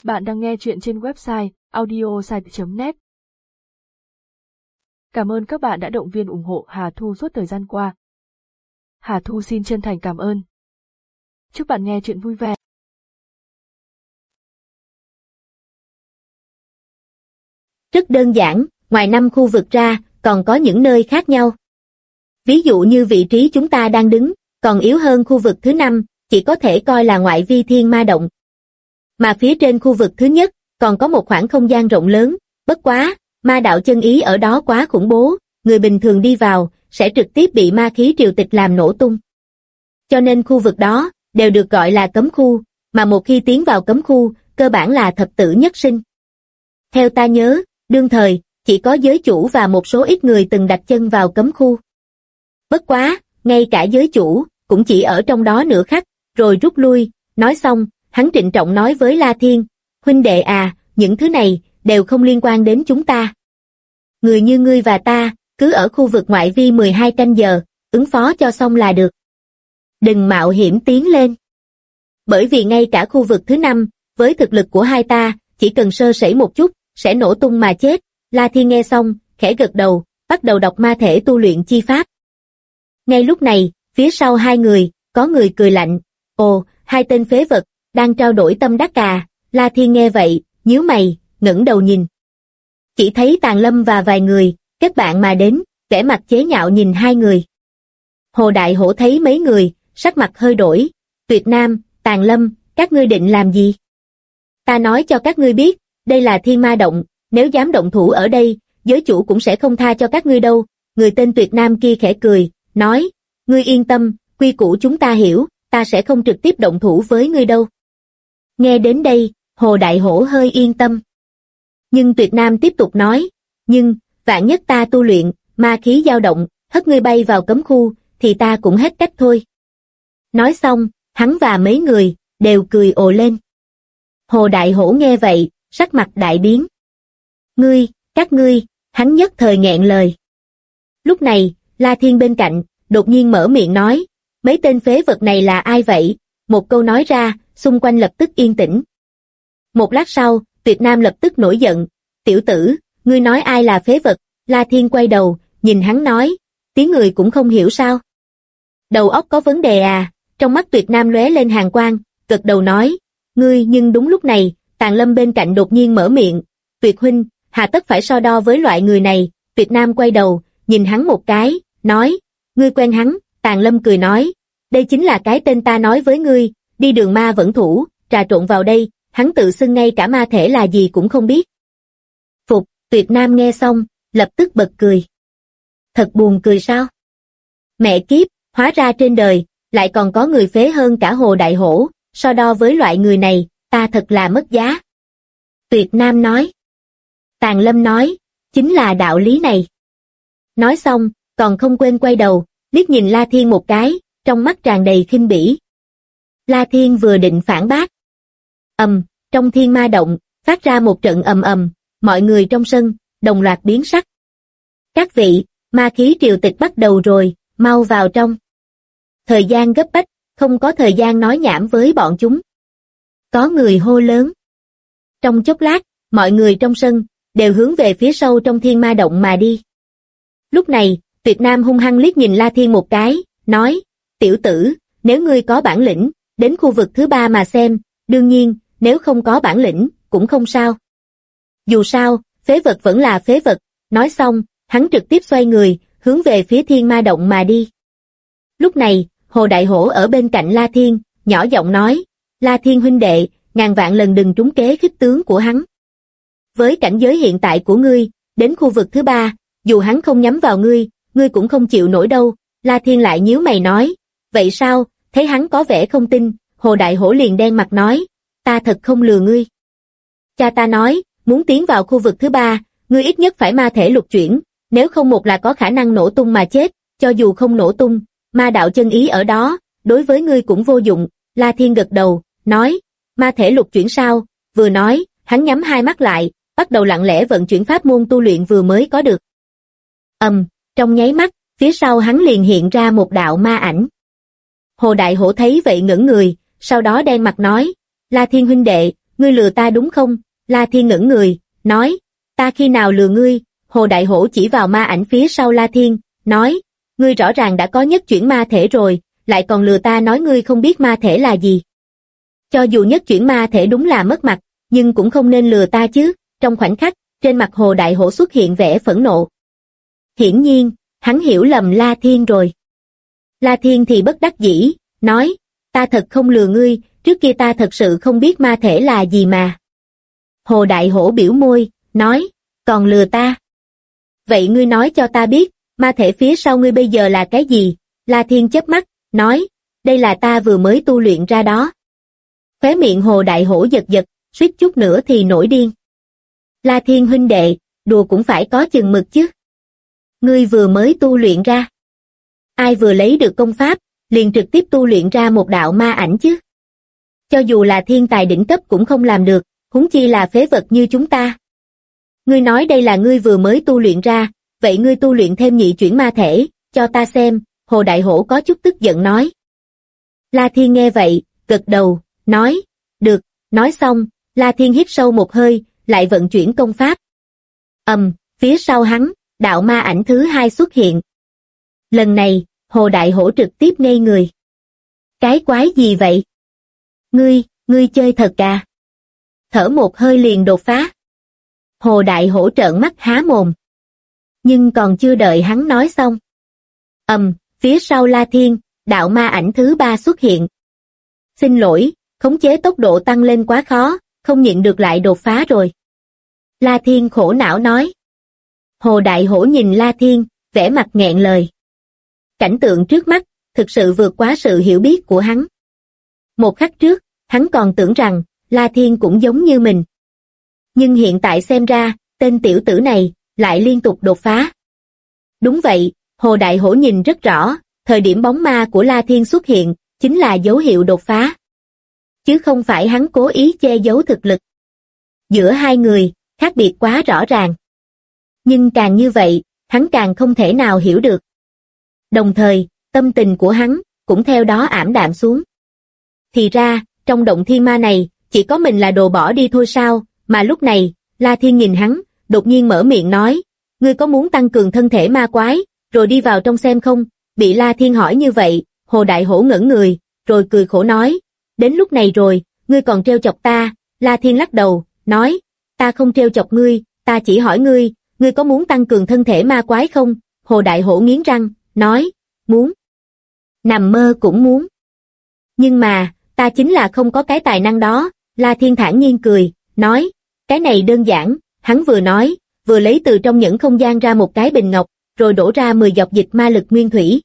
Bạn đang nghe chuyện trên website audiosite.net. Cảm ơn các bạn đã động viên ủng hộ Hà Thu suốt thời gian qua. Hà Thu xin chân thành cảm ơn. Chúc bạn nghe chuyện vui vẻ. Rất đơn giản, ngoài 5 khu vực ra, còn có những nơi khác nhau. Ví dụ như vị trí chúng ta đang đứng, còn yếu hơn khu vực thứ 5, chỉ có thể coi là ngoại vi thiên ma động. Mà phía trên khu vực thứ nhất, còn có một khoảng không gian rộng lớn, bất quá, ma đạo chân ý ở đó quá khủng bố, người bình thường đi vào, sẽ trực tiếp bị ma khí triều tịch làm nổ tung. Cho nên khu vực đó, đều được gọi là cấm khu, mà một khi tiến vào cấm khu, cơ bản là thập tử nhất sinh. Theo ta nhớ, đương thời, chỉ có giới chủ và một số ít người từng đặt chân vào cấm khu. Bất quá, ngay cả giới chủ, cũng chỉ ở trong đó nửa khắc, rồi rút lui, nói xong, hắn trịnh trọng nói với La Thiên, huynh đệ à, những thứ này, đều không liên quan đến chúng ta. Người như ngươi và ta, cứ ở khu vực ngoại vi 12 canh giờ, ứng phó cho xong là được. Đừng mạo hiểm tiến lên. Bởi vì ngay cả khu vực thứ 5, với thực lực của hai ta, chỉ cần sơ sẩy một chút, sẽ nổ tung mà chết. La Thiên nghe xong, khẽ gật đầu, bắt đầu đọc ma thể tu luyện chi pháp. Ngay lúc này, phía sau hai người, có người cười lạnh, ồ, hai tên phế vật, đang trao đổi tâm đắc à. La Thiên nghe vậy, nhíu mày, ngẩng đầu nhìn. Chỉ thấy Tàng Lâm và vài người, kết bạn mà đến, vẻ mặt chế nhạo nhìn hai người. Hồ Đại Hổ thấy mấy người, sắc mặt hơi đổi, Tuyệt Nam, Tàng Lâm, các ngươi định làm gì? Ta nói cho các ngươi biết, đây là thiên ma động, nếu dám động thủ ở đây, giới chủ cũng sẽ không tha cho các ngươi đâu. Người tên Tuyệt Nam kia khẽ cười, nói, ngươi yên tâm, quy củ chúng ta hiểu, ta sẽ không trực tiếp động thủ với ngươi đâu. Nghe đến đây, Hồ Đại Hổ hơi yên tâm. Nhưng Tuyệt Nam tiếp tục nói, nhưng, vạn nhất ta tu luyện, ma khí dao động, hất ngươi bay vào cấm khu, thì ta cũng hết cách thôi. Nói xong, hắn và mấy người, đều cười ồ lên. Hồ Đại Hổ nghe vậy, sắc mặt đại biến. Ngươi, các ngươi, hắn nhất thời nghẹn lời. Lúc này, La Thiên bên cạnh, đột nhiên mở miệng nói, mấy tên phế vật này là ai vậy? Một câu nói ra, xung quanh lập tức yên tĩnh. Một lát sau, Tuyệt Nam lập tức nổi giận, tiểu tử, ngươi nói ai là phế vật? La Thiên quay đầu, nhìn hắn nói, tiếng người cũng không hiểu sao? Đầu óc có vấn đề à? Trong mắt Tuyệt Nam lóe lên hàn quang, gật đầu nói, ngươi. Nhưng đúng lúc này, Tàng Lâm bên cạnh đột nhiên mở miệng, Tuyệt huynh, hà tất phải so đo với loại người này? Tuyệt Nam quay đầu, nhìn hắn một cái, nói, ngươi quen hắn? Tàng Lâm cười nói, đây chính là cái tên ta nói với ngươi, đi đường ma vẫn thủ, trà trộn vào đây, hắn tự xưng ngay cả ma thể là gì cũng không biết. Phục, Tuyệt Nam nghe xong, lập tức bật cười. Thật buồn cười sao? Mẹ kiếp, hóa ra trên đời, lại còn có người phế hơn cả Hồ Đại Hổ, so đo với loại người này, ta thật là mất giá. Tuyệt Nam nói. Tàng Lâm nói, chính là đạo lý này. Nói xong, còn không quên quay đầu, liếc nhìn La Thiên một cái, trong mắt tràn đầy khinh bỉ. La Thiên vừa định phản bác. Trong thiên ma động, phát ra một trận ầm ầm, mọi người trong sân, đồng loạt biến sắc. Các vị, ma khí triều tịch bắt đầu rồi, mau vào trong. Thời gian gấp bách, không có thời gian nói nhảm với bọn chúng. Có người hô lớn. Trong chốc lát, mọi người trong sân, đều hướng về phía sâu trong thiên ma động mà đi. Lúc này, Tuyệt Nam hung hăng liếc nhìn La Thiên một cái, nói, tiểu tử, nếu ngươi có bản lĩnh, đến khu vực thứ 3 mà xem, đương nhiên, nếu không có bản lĩnh, cũng không sao. Dù sao, phế vật vẫn là phế vật. Nói xong, hắn trực tiếp xoay người, hướng về phía thiên ma động mà đi. Lúc này, Hồ Đại Hổ ở bên cạnh La Thiên, nhỏ giọng nói, La Thiên huynh đệ, ngàn vạn lần đừng trúng kế khích tướng của hắn. Với cảnh giới hiện tại của ngươi, đến khu vực thứ 3, dù hắn không nhắm vào ngươi, ngươi cũng không chịu nổi đâu. La Thiên lại nhíu mày nói, vậy sao? Thấy hắn có vẻ không tin, Hồ Đại Hổ liền đen mặt nói, ta thật không lừa ngươi. Cha ta nói, muốn tiến vào khu vực thứ 3, ngươi ít nhất phải ma thể lục chuyển, nếu không một là có khả năng nổ tung mà chết, cho dù không nổ tung, ma đạo chân ý ở đó, đối với ngươi cũng vô dụng. La Thiên gật đầu, nói, ma thể lục chuyển sao? Vừa nói, hắn nhắm hai mắt lại, bắt đầu lặng lẽ vận chuyển pháp môn tu luyện vừa mới có được. Trong nháy mắt, phía sau hắn liền hiện ra một đạo ma ảnh. Hồ Đại Hổ thấy vậy ngẩn người, sau đó đen mặt nói, La Thiên huynh đệ, ngươi lừa ta đúng không? La Thiên ngẩng người, nói, ta khi nào lừa ngươi? Hồ Đại Hổ chỉ vào ma ảnh phía sau La Thiên, nói, ngươi rõ ràng đã có nhất chuyển ma thể rồi, lại còn lừa ta nói ngươi không biết ma thể là gì. Cho dù nhất chuyển ma thể đúng là mất mặt, nhưng cũng không nên lừa ta chứ. Trong khoảnh khắc, trên mặt Hồ Đại Hổ xuất hiện vẻ phẫn nộ. Hiển nhiên, hắn hiểu lầm La Thiên rồi. La Thiên thì bất đắc dĩ, nói, ta thật không lừa ngươi, trước kia ta thật sự không biết ma thể là gì mà. Hồ Đại Hổ biểu môi, nói, còn lừa ta. Vậy ngươi nói cho ta biết, ma thể phía sau ngươi bây giờ là cái gì? La Thiên chớp mắt, nói, đây là ta vừa mới tu luyện ra đó. Khóe miệng Hồ Đại Hổ giật giật, suýt chút nữa thì nổi điên. La Thiên huynh đệ, đùa cũng phải có chừng mực chứ. Ngươi vừa mới tu luyện ra. Ai vừa lấy được công pháp, liền trực tiếp tu luyện ra một đạo ma ảnh chứ. Cho dù là thiên tài đỉnh cấp cũng không làm được, huống chi là phế vật như chúng ta. Ngươi nói đây là ngươi vừa mới tu luyện ra, vậy ngươi tu luyện thêm nhị chuyển ma thể, cho ta xem. Hồ Đại Hổ có chút tức giận nói. La Thiên nghe vậy, gật đầu, nói, được. Nói xong, La Thiên hít sâu một hơi, lại vận chuyển công pháp. Phía sau hắn, đạo ma ảnh thứ hai xuất hiện. Lần này, Hồ Đại Hổ trực tiếp ngây người. Cái quái gì vậy? Ngươi chơi thật à? Thở một hơi liền đột phá. Hồ Đại Hổ trợn mắt há mồm. Nhưng còn chưa đợi hắn nói xong. Phía sau La Thiên, đạo ma ảnh thứ ba xuất hiện. Xin lỗi, khống chế tốc độ tăng lên quá khó, không nhịn được lại đột phá rồi. La Thiên khổ não nói. Hồ Đại Hổ nhìn La Thiên, vẻ mặt nghẹn lời. Cảnh tượng trước mắt, thực sự vượt quá sự hiểu biết của hắn. Một khắc trước, hắn còn tưởng rằng, La Thiên cũng giống như mình. Nhưng hiện tại xem ra, tên tiểu tử này, lại liên tục đột phá. Đúng vậy, Hồ Đại Hổ nhìn rất rõ, thời điểm bóng ma của La Thiên xuất hiện, chính là dấu hiệu đột phá. Chứ không phải hắn cố ý che giấu thực lực. Giữa hai người, khác biệt quá rõ ràng. Nhưng càng như vậy, hắn càng không thể nào hiểu được. Đồng thời, tâm tình của hắn, cũng theo đó ảm đạm xuống. Thì ra, trong động thiên ma này, chỉ có mình là đồ bỏ đi thôi sao, mà lúc này, La Thiên nhìn hắn, đột nhiên mở miệng nói, ngươi có muốn tăng cường thân thể ma quái, rồi đi vào trong xem không? Bị La Thiên hỏi như vậy, Hồ Đại Hổ ngẩn người, rồi cười khổ nói, đến lúc này rồi, ngươi còn trêu chọc ta. La Thiên lắc đầu, nói, ta không trêu chọc ngươi, ta chỉ hỏi ngươi, ngươi có muốn tăng cường thân thể ma quái không? Hồ Đại Hổ nghiến răng, nói, muốn. Nằm mơ cũng muốn. Nhưng mà, ta chính là không có cái tài năng đó. La Thiên thản nhiên cười, nói, cái này đơn giản. Hắn vừa nói, vừa lấy từ trong những không gian ra một cái bình ngọc, rồi đổ ra 10 giọt dịch ma lực nguyên thủy.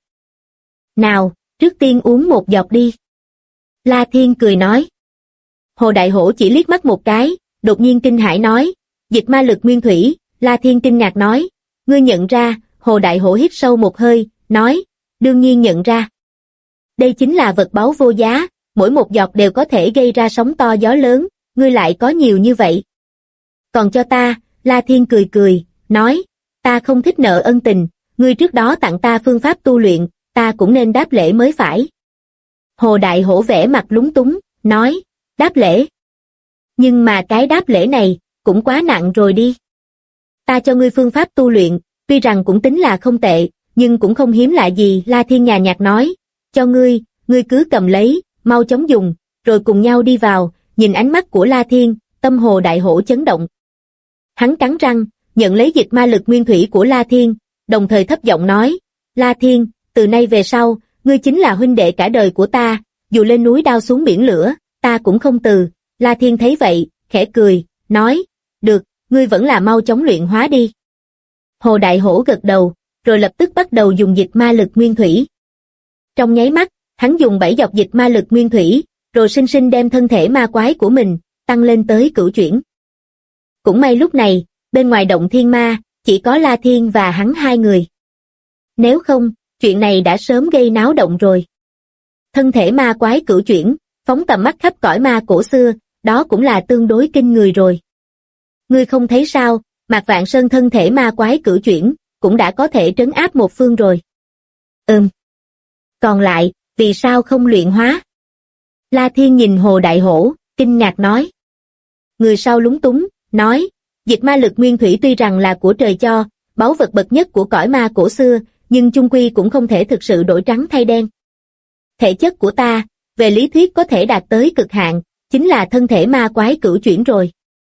Nào, trước tiên uống một giọt đi. La Thiên cười nói. Hồ Đại Hổ chỉ liếc mắt một cái, đột nhiên kinh hãi nói, dịch ma lực nguyên thủy. La Thiên kinh ngạc nói, ngươi nhận ra? Hồ Đại Hổ hít sâu một hơi, nói, đương nhiên nhận ra. Đây chính là vật báu vô giá, mỗi một giọt đều có thể gây ra sóng to gió lớn, ngươi lại có nhiều như vậy. Còn cho ta, La Thiên cười cười, nói, ta không thích nợ ân tình, ngươi trước đó tặng ta phương pháp tu luyện, ta cũng nên đáp lễ mới phải. Hồ Đại Hổ vẻ mặt lúng túng, nói, đáp lễ. Nhưng mà cái đáp lễ này, cũng quá nặng rồi đi. Ta cho ngươi phương pháp tu luyện, tuy rằng cũng tính là không tệ, nhưng cũng không hiếm lạ gì. La Thiên nhàn nhạt nói, cho ngươi, ngươi cứ cầm lấy, mau chóng dùng, rồi cùng nhau đi vào. Nhìn ánh mắt của La Thiên, tâm Hồ Đại Hổ chấn động. Hắn cắn răng, nhận lấy dịch ma lực nguyên thủy của La Thiên, đồng thời thấp giọng nói, La Thiên, từ nay về sau, ngươi chính là huynh đệ cả đời của ta, dù lên núi đao xuống biển lửa, ta cũng không từ. La Thiên thấy vậy, khẽ cười, nói, được, ngươi vẫn là mau chóng luyện hóa đi. Hồ Đại Hổ gật đầu, rồi lập tức bắt đầu dùng dịch ma lực nguyên thủy. Trong nháy mắt, hắn dùng 7 giọt dịch ma lực nguyên thủy, rồi sinh sinh đem thân thể ma quái của mình, tăng lên tới cửu chuyển. Cũng may lúc này, bên ngoài động thiên ma, chỉ có La Thiên và hắn hai người. Nếu không, chuyện này đã sớm gây náo động rồi. Thân thể ma quái cửu chuyển, phóng tầm mắt khắp cõi ma cổ xưa, đó cũng là tương đối kinh người rồi. Ngươi không thấy sao, Mạc Vạn Sơn thân thể ma quái cửu chuyển, cũng đã có thể trấn áp một phương rồi. Còn lại, vì sao không luyện hóa? La Thiên nhìn Hồ Đại Hổ, kinh ngạc nói. Người sau lúng túng, nói, dịch ma lực nguyên thủy tuy rằng là của trời cho, báu vật bậc nhất của cõi ma cổ xưa, nhưng chung quy cũng không thể thực sự đổi trắng thay đen. Thể chất của ta, về lý thuyết có thể đạt tới cực hạn, chính là thân thể ma quái cửu chuyển rồi.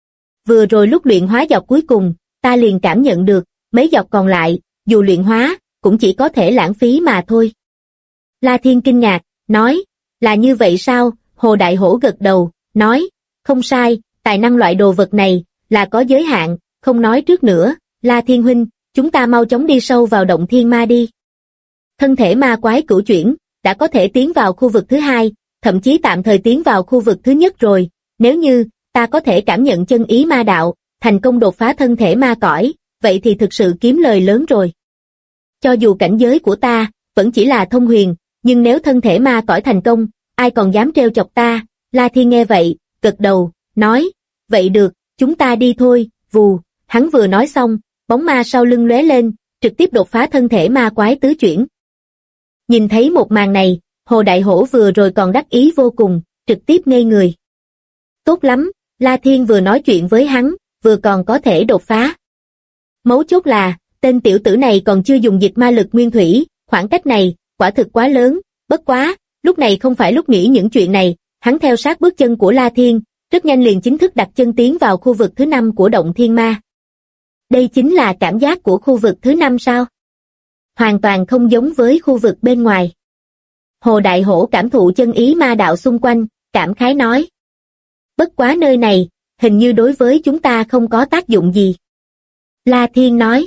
Vừa rồi lúc luyện hóa dọc cuối cùng, ta liền cảm nhận được, mấy dọc còn lại, dù luyện hóa, cũng chỉ có thể lãng phí mà thôi. La Thiên kinh ngạc, nói, là như vậy sao? Hồ Đại Hổ gật đầu, nói, không sai, tài năng loại đồ vật này, là có giới hạn, không nói trước nữa, La Thiên huynh, chúng ta mau chóng đi sâu vào động thiên ma đi. Thân thể ma quái cửu chuyển, đã có thể tiến vào khu vực thứ hai, thậm chí tạm thời tiến vào khu vực thứ nhất rồi, nếu như, ta có thể cảm nhận chân ý ma đạo, thành công đột phá thân thể ma cõi, vậy thì thực sự kiếm lời lớn rồi. Cho dù cảnh giới của ta, vẫn chỉ là thông huyền, nhưng nếu thân thể ma cõi thành công, ai còn dám trêu chọc ta? La Thiên nghe vậy, gật đầu, nói, vậy được, chúng ta đi thôi, vù, hắn vừa nói xong, bóng ma sau lưng lóe lên, trực tiếp đột phá thân thể ma quái tứ chuyển. Nhìn thấy một màn này, Hồ Đại Hổ vừa rồi còn đắc ý vô cùng, trực tiếp ngây người. Tốt lắm, La Thiên vừa nói chuyện với hắn, vừa còn có thể đột phá. Mấu chốt là, tên tiểu tử này còn chưa dùng dịch ma lực nguyên thủy, khoảng cách này, quả thực quá lớn, bất quá, lúc này không phải lúc nghĩ những chuyện này, hắn theo sát bước chân của La Thiên, rất nhanh liền chính thức đặt chân tiến vào khu vực thứ 5 của động thiên ma. Đây chính là cảm giác của khu vực thứ 5 sao? Hoàn toàn không giống với khu vực bên ngoài. Hồ Đại Hổ cảm thụ chân ý ma đạo xung quanh, cảm khái nói. Bất quá nơi này, hình như đối với chúng ta không có tác dụng gì. La Thiên nói.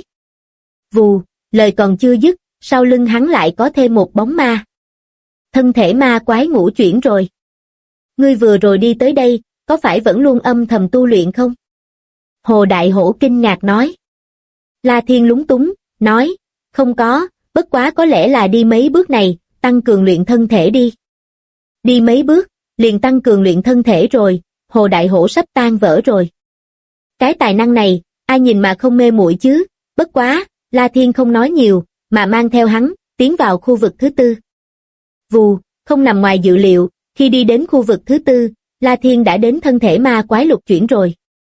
Vù, lời còn chưa dứt, sau lưng hắn lại có thêm một bóng ma. Thân thể ma quái ngũ chuyển rồi. Ngươi vừa rồi đi tới đây, có phải vẫn luôn âm thầm tu luyện không? Hồ Đại Hổ kinh ngạc nói. La Thiên lúng túng, nói, không có, bất quá có lẽ là đi mấy bước này, tăng cường luyện thân thể đi. Đi mấy bước, liền tăng cường luyện thân thể rồi, Hồ Đại Hổ sắp tan vỡ rồi. Cái tài năng này, ai nhìn mà không mê muội chứ, bất quá, La Thiên không nói nhiều, mà mang theo hắn, tiến vào khu vực thứ 4. Vù, không nằm ngoài dự liệu, khi đi đến khu vực thứ 4, La Thiên đã đến thân thể ma quái lục chuyển rồi.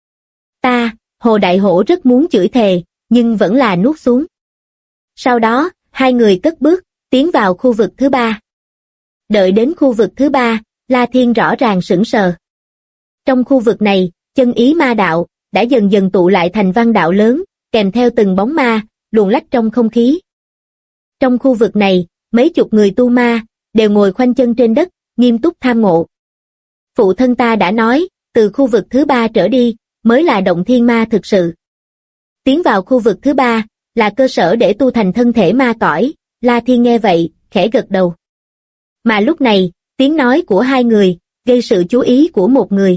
Hồ Đại Hổ rất muốn chửi thề, nhưng vẫn là nuốt xuống. Sau đó, hai người cất bước, tiến vào khu vực thứ 3. Đợi đến khu vực thứ 3, La Thiên rõ ràng sững sờ. Trong khu vực này, chân ý ma đạo, đã dần dần tụ lại thành văn đạo lớn, kèm theo từng bóng ma, luồn lách trong không khí. Trong khu vực này, mấy chục người tu ma, đều ngồi khoanh chân trên đất, nghiêm túc tham ngộ. Phụ thân ta đã nói, từ khu vực thứ 3 trở đi, mới là động thiên ma thực sự. Tiến vào khu vực thứ 3, là cơ sở để tu thành thân thể ma cõi, La Thiên nghe vậy, khẽ gật đầu. Mà lúc này, tiếng nói của hai người, gây sự chú ý của một người.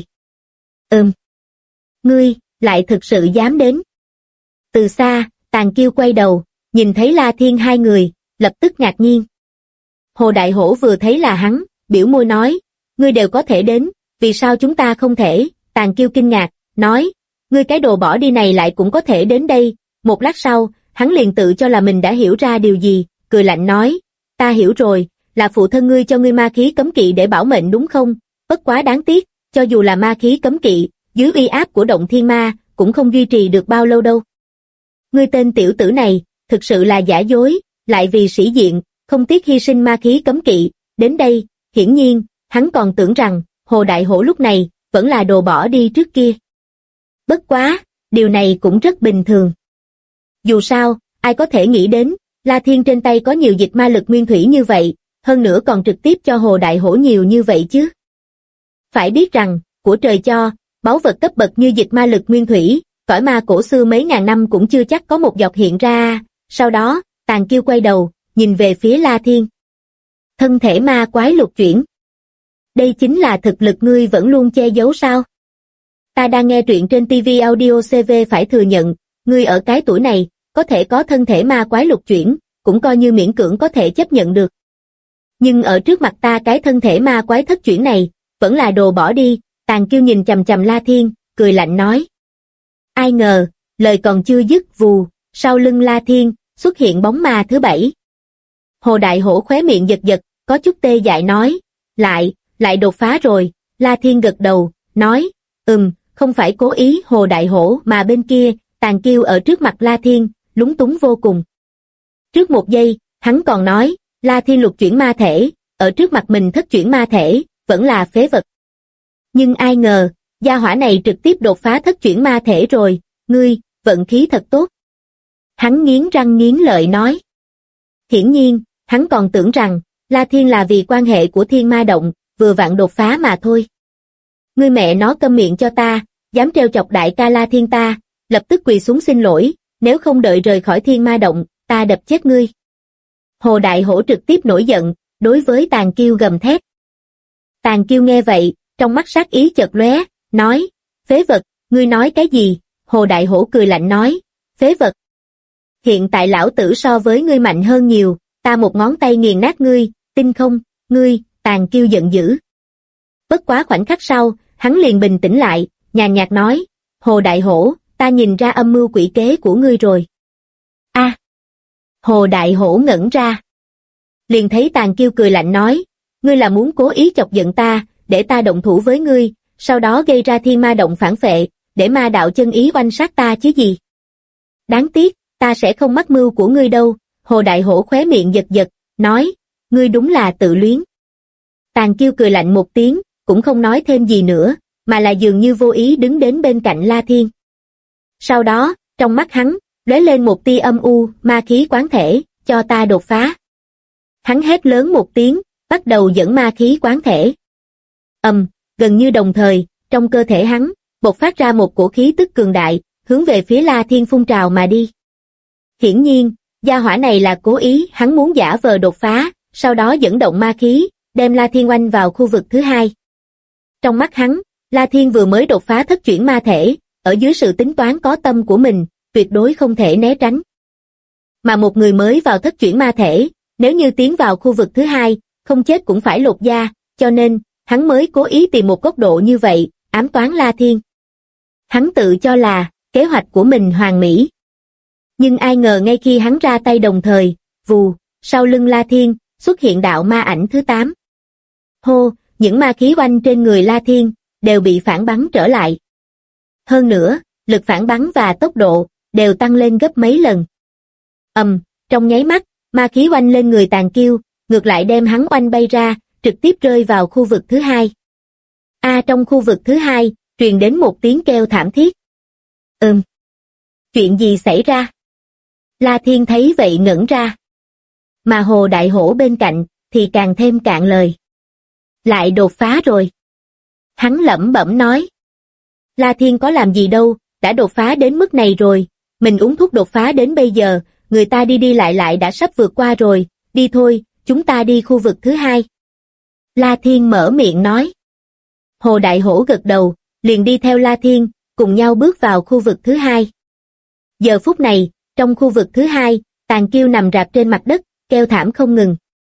Ngươi, lại thực sự dám đến. Từ xa, Tàn Kiêu quay đầu, nhìn thấy La Thiên hai người, lập tức ngạc nhiên. Hồ Đại Hổ vừa thấy là hắn, biểu môi nói, ngươi đều có thể đến, vì sao chúng ta không thể? Tàn Kiêu kinh ngạc, nói, ngươi cái đồ bỏ đi này lại cũng có thể đến đây. Một lát sau, hắn liền tự cho là mình đã hiểu ra điều gì, cười lạnh nói, ta hiểu rồi, là phụ thân ngươi cho ngươi ma khí cấm kỵ để bảo mệnh đúng không? Bất quá đáng tiếc, cho dù là ma khí cấm kỵ, dưới uy áp của động thiên ma, cũng không duy trì được bao lâu đâu. Ngươi tên tiểu tử này, thực sự là giả dối, lại vì sĩ diện, không tiếc hy sinh ma khí cấm kỵ, đến đây, hiển nhiên, hắn còn tưởng rằng, Hồ Đại Hổ lúc này, vẫn là đồ bỏ đi trước kia. Bất quá, điều này cũng rất bình thường. Dù sao, ai có thể nghĩ đến, La Thiên trên tay có nhiều dịch ma lực nguyên thủy như vậy, hơn nữa còn trực tiếp cho Hồ Đại Hổ nhiều như vậy chứ. Phải biết rằng, của trời cho, báu vật cấp bậc như dịch ma lực nguyên thủy, cõi ma cổ xưa mấy ngàn năm cũng chưa chắc có một giọt hiện ra. Sau đó, Tàn Kiêu quay đầu, nhìn về phía La Thiên. Thân thể ma quái lục chuyển. Đây chính là thực lực ngươi vẫn luôn che giấu sao? Ta đang nghe truyện trên TV Audio CV, phải thừa nhận, ngươi ở cái tuổi này, có thể có thân thể ma quái lục chuyển, cũng coi như miễn cưỡng có thể chấp nhận được. Nhưng ở trước mặt ta cái thân thể ma quái thất chuyển này, vẫn là đồ bỏ đi. Tàn Kiêu nhìn chằm chằm La Thiên, cười lạnh nói. Ai ngờ, lời còn chưa dứt, vù, sau lưng La Thiên, xuất hiện bóng ma thứ 7. Hồ Đại Hổ khóe miệng giật giật, có chút tê dại nói, lại đột phá rồi. La Thiên gật đầu, nói, không phải cố ý. Hồ Đại Hổ mà bên kia, Tàn Kiêu ở trước mặt La Thiên, lúng túng vô cùng. Trước một giây, hắn còn nói, La Thiên lục chuyển ma thể, ở trước mặt mình thất chuyển ma thể, vẫn là phế vật. Nhưng ai ngờ, gia hỏa này trực tiếp đột phá thất chuyển ma thể rồi, ngươi, vận khí thật tốt. Hắn nghiến răng nghiến lợi nói. Hiển nhiên, hắn còn tưởng rằng, La Thiên là vì quan hệ của Thiên Ma Động, vừa vặn đột phá mà thôi. Ngươi mẹ nó câm miệng cho ta, dám trêu chọc đại ca La Thiên ta, lập tức quỳ xuống xin lỗi, nếu không đợi rời khỏi Thiên Ma Động, ta đập chết ngươi. Hồ Đại Hổ trực tiếp nổi giận, đối với Tàn Kiêu gầm thét. Tàn Kiêu nghe vậy, trong mắt sát ý chợt lóe, nói, phế vật, ngươi nói cái gì? Hồ Đại Hổ cười lạnh nói, phế vật. Hiện tại lão tử so với ngươi mạnh hơn nhiều, ta một ngón tay nghiền nát ngươi, tin không, ngươi, Tàn Kiêu giận dữ. Bất quá khoảnh khắc sau, hắn liền bình tĩnh lại, nhàn nhạt nói, Hồ Đại Hổ, ta nhìn ra âm mưu quỷ kế của ngươi rồi. A. Hồ Đại Hổ ngẩn ra. Liền thấy Tàn Kiêu cười lạnh nói, ngươi là muốn cố ý chọc giận ta, để ta động thủ với ngươi, sau đó gây ra Thiên Ma Động phản phệ, để ma đạo chân ý oanh sát ta chứ gì. Đáng tiếc, ta sẽ không mắc mưu của ngươi đâu. Hồ Đại Hổ khóe miệng giật giật, nói, ngươi đúng là tự luyến. Tàn Kiêu cười lạnh một tiếng, cũng không nói thêm gì nữa, mà là dường như vô ý đứng đến bên cạnh La Thiên. Sau đó, trong mắt hắn, lóe lên một tia âm u, ma khí quán thể, cho ta đột phá. Hắn hét lớn một tiếng, bắt đầu dẫn ma khí quán thể. Gần như đồng thời, trong cơ thể hắn, bộc phát ra một cổ khí tức cường đại, hướng về phía La Thiên phun trào mà đi. Hiển nhiên, gia hỏa này là cố ý, hắn muốn giả vờ đột phá, sau đó dẫn động ma khí, đem La Thiên oanh vào khu vực thứ hai. Trong mắt hắn, La Thiên vừa mới đột phá thất chuyển ma thể, ở dưới sự tính toán có tâm của mình, tuyệt đối không thể né tránh. Mà một người mới vào thất chuyển ma thể, nếu như tiến vào khu vực thứ hai, không chết cũng phải lột da, cho nên, hắn mới cố ý tìm một góc độ như vậy, ám toán La Thiên. Hắn tự cho là, kế hoạch của mình hoàn mỹ. Nhưng ai ngờ ngay khi hắn ra tay đồng thời, vù, sau lưng La Thiên, xuất hiện đạo ma ảnh thứ 8. Hô, những ma khí oanh trên người La Thiên, đều bị phản bắn trở lại. Hơn nữa, lực phản bắn và tốc độ, đều tăng lên gấp mấy lần. Trong nháy mắt, ma khí oanh lên người Tàn Kiêu, ngược lại đem hắn oanh bay ra, trực tiếp rơi vào khu vực thứ hai. Trong khu vực thứ hai, truyền đến một tiếng kêu thảm thiết. Chuyện gì xảy ra? La Thiên thấy vậy ngẩn ra. Mà Hồ Đại Hổ bên cạnh, thì càng thêm cạn lời. Lại đột phá rồi. Hắn lẩm bẩm nói. La Thiên có làm gì đâu, đã đột phá đến mức này rồi, mình uống thuốc đột phá đến bây giờ, người ta đi đi lại đã sắp vượt qua rồi, đi thôi, chúng ta đi khu vực thứ hai. La Thiên mở miệng nói. Hồ Đại Hổ gật đầu, liền đi theo La Thiên, cùng nhau bước vào khu vực thứ hai. Giờ phút này, trong khu vực thứ hai, Tàn Kiêu nằm rạp trên mặt đất, kêu thảm không ngừng.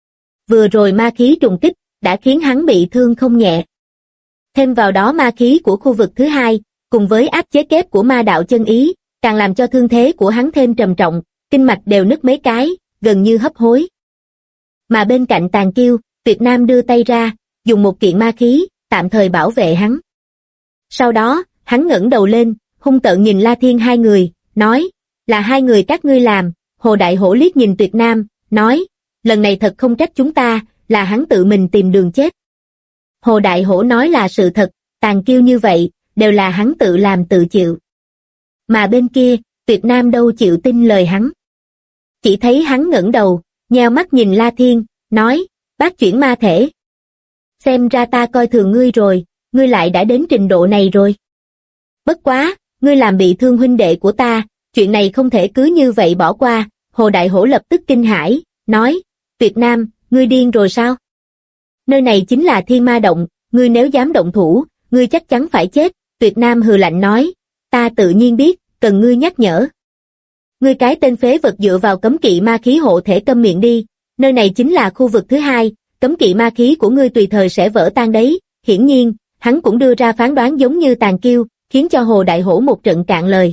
Vừa rồi ma khí trùng kích, đã khiến hắn bị thương không nhẹ. Thêm vào đó ma khí của khu vực thứ hai, cùng với áp chế kép của ma đạo chân ý, càng làm cho thương thế của hắn thêm trầm trọng, kinh mạch đều nứt mấy cái, gần như hấp hối. Mà bên cạnh Tàn Kiêu, Việt Nam đưa tay ra, dùng một kiện ma khí, tạm thời bảo vệ hắn. Sau đó, hắn ngẩng đầu lên, hung tợn nhìn La Thiên hai người, nói, là hai người các ngươi làm. Hồ Đại Hổ liếc nhìn Tuyệt Nam, nói, lần này thật không trách chúng ta, là hắn tự mình tìm đường chết. Hồ Đại Hổ nói là sự thật, Tàn Kiêu như vậy, đều là hắn tự làm tự chịu. Mà bên kia, Tuyệt Nam đâu chịu tin lời hắn. Chỉ thấy hắn ngẩng đầu, nheo mắt nhìn La Thiên, nói, bát chuyển ma thể. Xem ra ta coi thường ngươi rồi, ngươi lại đã đến trình độ này rồi. Bất quá, ngươi làm bị thương huynh đệ của ta, chuyện này không thể cứ như vậy bỏ qua. Hồ Đại Hổ lập tức kinh hãi, nói, Tuyệt Nam, ngươi điên rồi sao? Nơi này chính là Thiên Ma Động, ngươi nếu dám động thủ, ngươi chắc chắn phải chết. Tuyệt Nam hừ lạnh nói, ta tự nhiên biết, cần ngươi nhắc nhở. Ngươi cái tên phế vật dựa vào cấm kỵ ma khí hộ thể câm miệng đi, nơi này chính là khu vực thứ hai, cấm kỵ ma khí của ngươi tùy thời sẽ vỡ tan đấy. Hiển nhiên, hắn cũng đưa ra phán đoán giống như Tàn Kiêu, khiến cho Hồ Đại Hổ một trận cạn lời.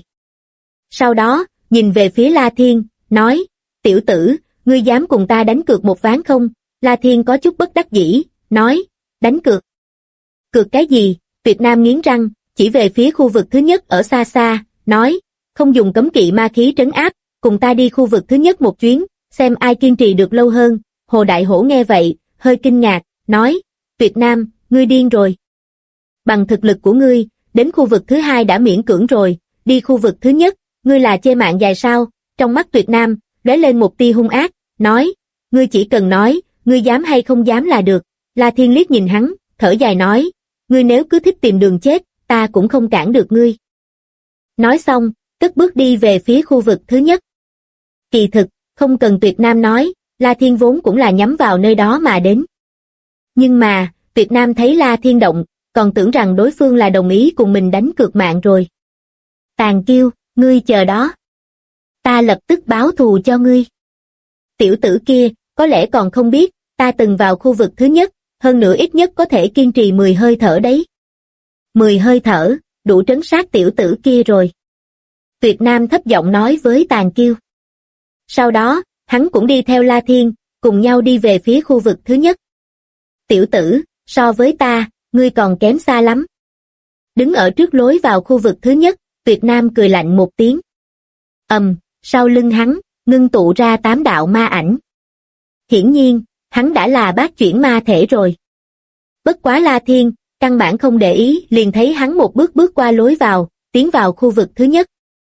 Sau đó, nhìn về phía La Thiên, nói, tiểu tử, ngươi dám cùng ta đánh cược một ván không? La Thiên có chút bất đắc dĩ, nói, đánh cược. Cược cái gì? Việt Nam nghiến răng, chỉ về phía khu vực thứ nhất ở xa xa, nói, không dùng cấm kỵ ma khí trấn áp, cùng ta đi khu vực thứ nhất một chuyến, xem ai kiên trì được lâu hơn. Hồ Đại Hổ nghe vậy, hơi kinh ngạc, nói, Tuyệt Nam, ngươi điên rồi. Bằng thực lực của ngươi, đến khu vực thứ hai đã miễn cưỡng rồi, đi khu vực thứ nhất, ngươi là chê mạng dài sao? Trong mắt Tuyệt Nam, lóe lên một tia hung ác, nói, ngươi chỉ cần nói, ngươi dám hay không dám là được. La Thiên liếc nhìn hắn, thở dài nói, ngươi nếu cứ thích tìm đường chết, ta cũng không cản được ngươi. Nói xong, cất bước đi về phía khu vực thứ nhất. Kỳ thực, không cần Tuyệt Nam nói, La Thiên vốn cũng là nhắm vào nơi đó mà đến. Nhưng mà, Tuyệt Nam thấy La Thiên động, còn tưởng rằng đối phương là đồng ý cùng mình đánh cược mạng rồi. Tàn Kiêu, ngươi chờ đó. Ta lập tức báo thù cho ngươi. Tiểu tử kia, có lẽ còn không biết, ta từng vào khu vực thứ nhất, hơn nữa ít nhất có thể kiên trì 10 hơi thở đấy. 10 hơi thở, đủ trấn sát tiểu tử kia rồi. Tuyệt Nam thấp giọng nói với Tàn Kiêu. Sau đó, hắn cũng đi theo La Thiên, cùng nhau đi về phía khu vực thứ nhất. Tiểu tử, so với ta, ngươi còn kém xa lắm. Đứng ở trước lối vào khu vực thứ nhất, Tuyệt Nam cười lạnh một tiếng. Sau lưng hắn, ngưng tụ ra 8 đạo ma ảnh. Hiển nhiên, hắn đã là bát chuyển ma thể rồi. Bất quá La Thiên, căn bản không để ý, liền thấy hắn một bước bước qua lối vào, tiến vào khu vực thứ nhất.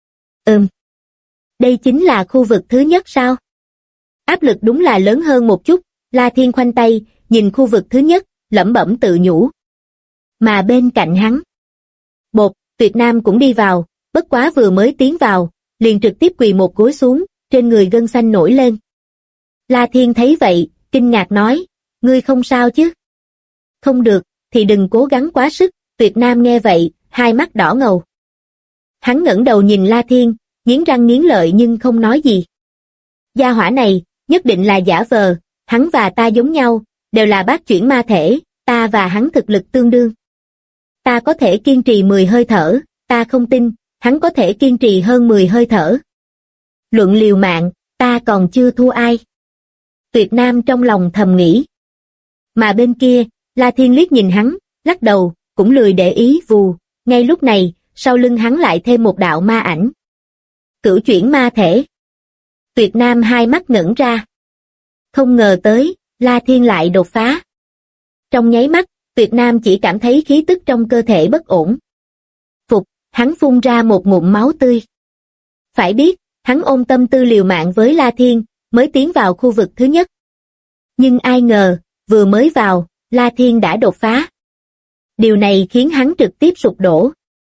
Đây chính là khu vực thứ nhất sao? Áp lực đúng là lớn hơn một chút, La Thiên khoanh tay, nhìn khu vực thứ nhất, lẩm bẩm tự nhủ. Mà bên cạnh hắn, Tuyệt Nam cũng đi vào, bất quá vừa mới tiến vào, liền trực tiếp quỳ một gối xuống, trên người gân xanh nổi lên. La Thiên thấy vậy, kinh ngạc nói, ngươi không sao chứ? Không được, thì đừng cố gắng quá sức. Tuyệt Nam nghe vậy, hai mắt đỏ ngầu. Hắn ngẩng đầu nhìn La Thiên, nghiến răng nghiến lợi nhưng không nói gì. Gia hỏa này, nhất định là giả vờ, hắn và ta giống nhau, đều là bát chuyển ma thể, ta và hắn thực lực tương đương. Ta có thể kiên trì 10 hơi thở, ta không tin, hắn có thể kiên trì hơn 10 hơi thở. Luận liều mạng, ta còn chưa thua ai. Tuyệt Nam trong lòng thầm nghĩ. Mà bên kia, La Thiên liếc nhìn hắn, lắc đầu, cũng lười để ý. Vù, ngay lúc này, sau lưng hắn lại thêm một đạo ma ảnh. Cửu chuyển ma thể. Tuyệt Nam hai mắt ngẩn ra. Không ngờ tới, La Thiên lại đột phá. Trong nháy mắt, Tuyệt Nam chỉ cảm thấy khí tức trong cơ thể bất ổn. Phục, hắn phun ra một ngụm máu tươi. Phải biết, hắn ôm tâm tư liều mạng với La Thiên, mới tiến vào khu vực thứ nhất. Nhưng ai ngờ, vừa mới vào, La Thiên đã đột phá. Điều này khiến hắn trực tiếp sụp đổ.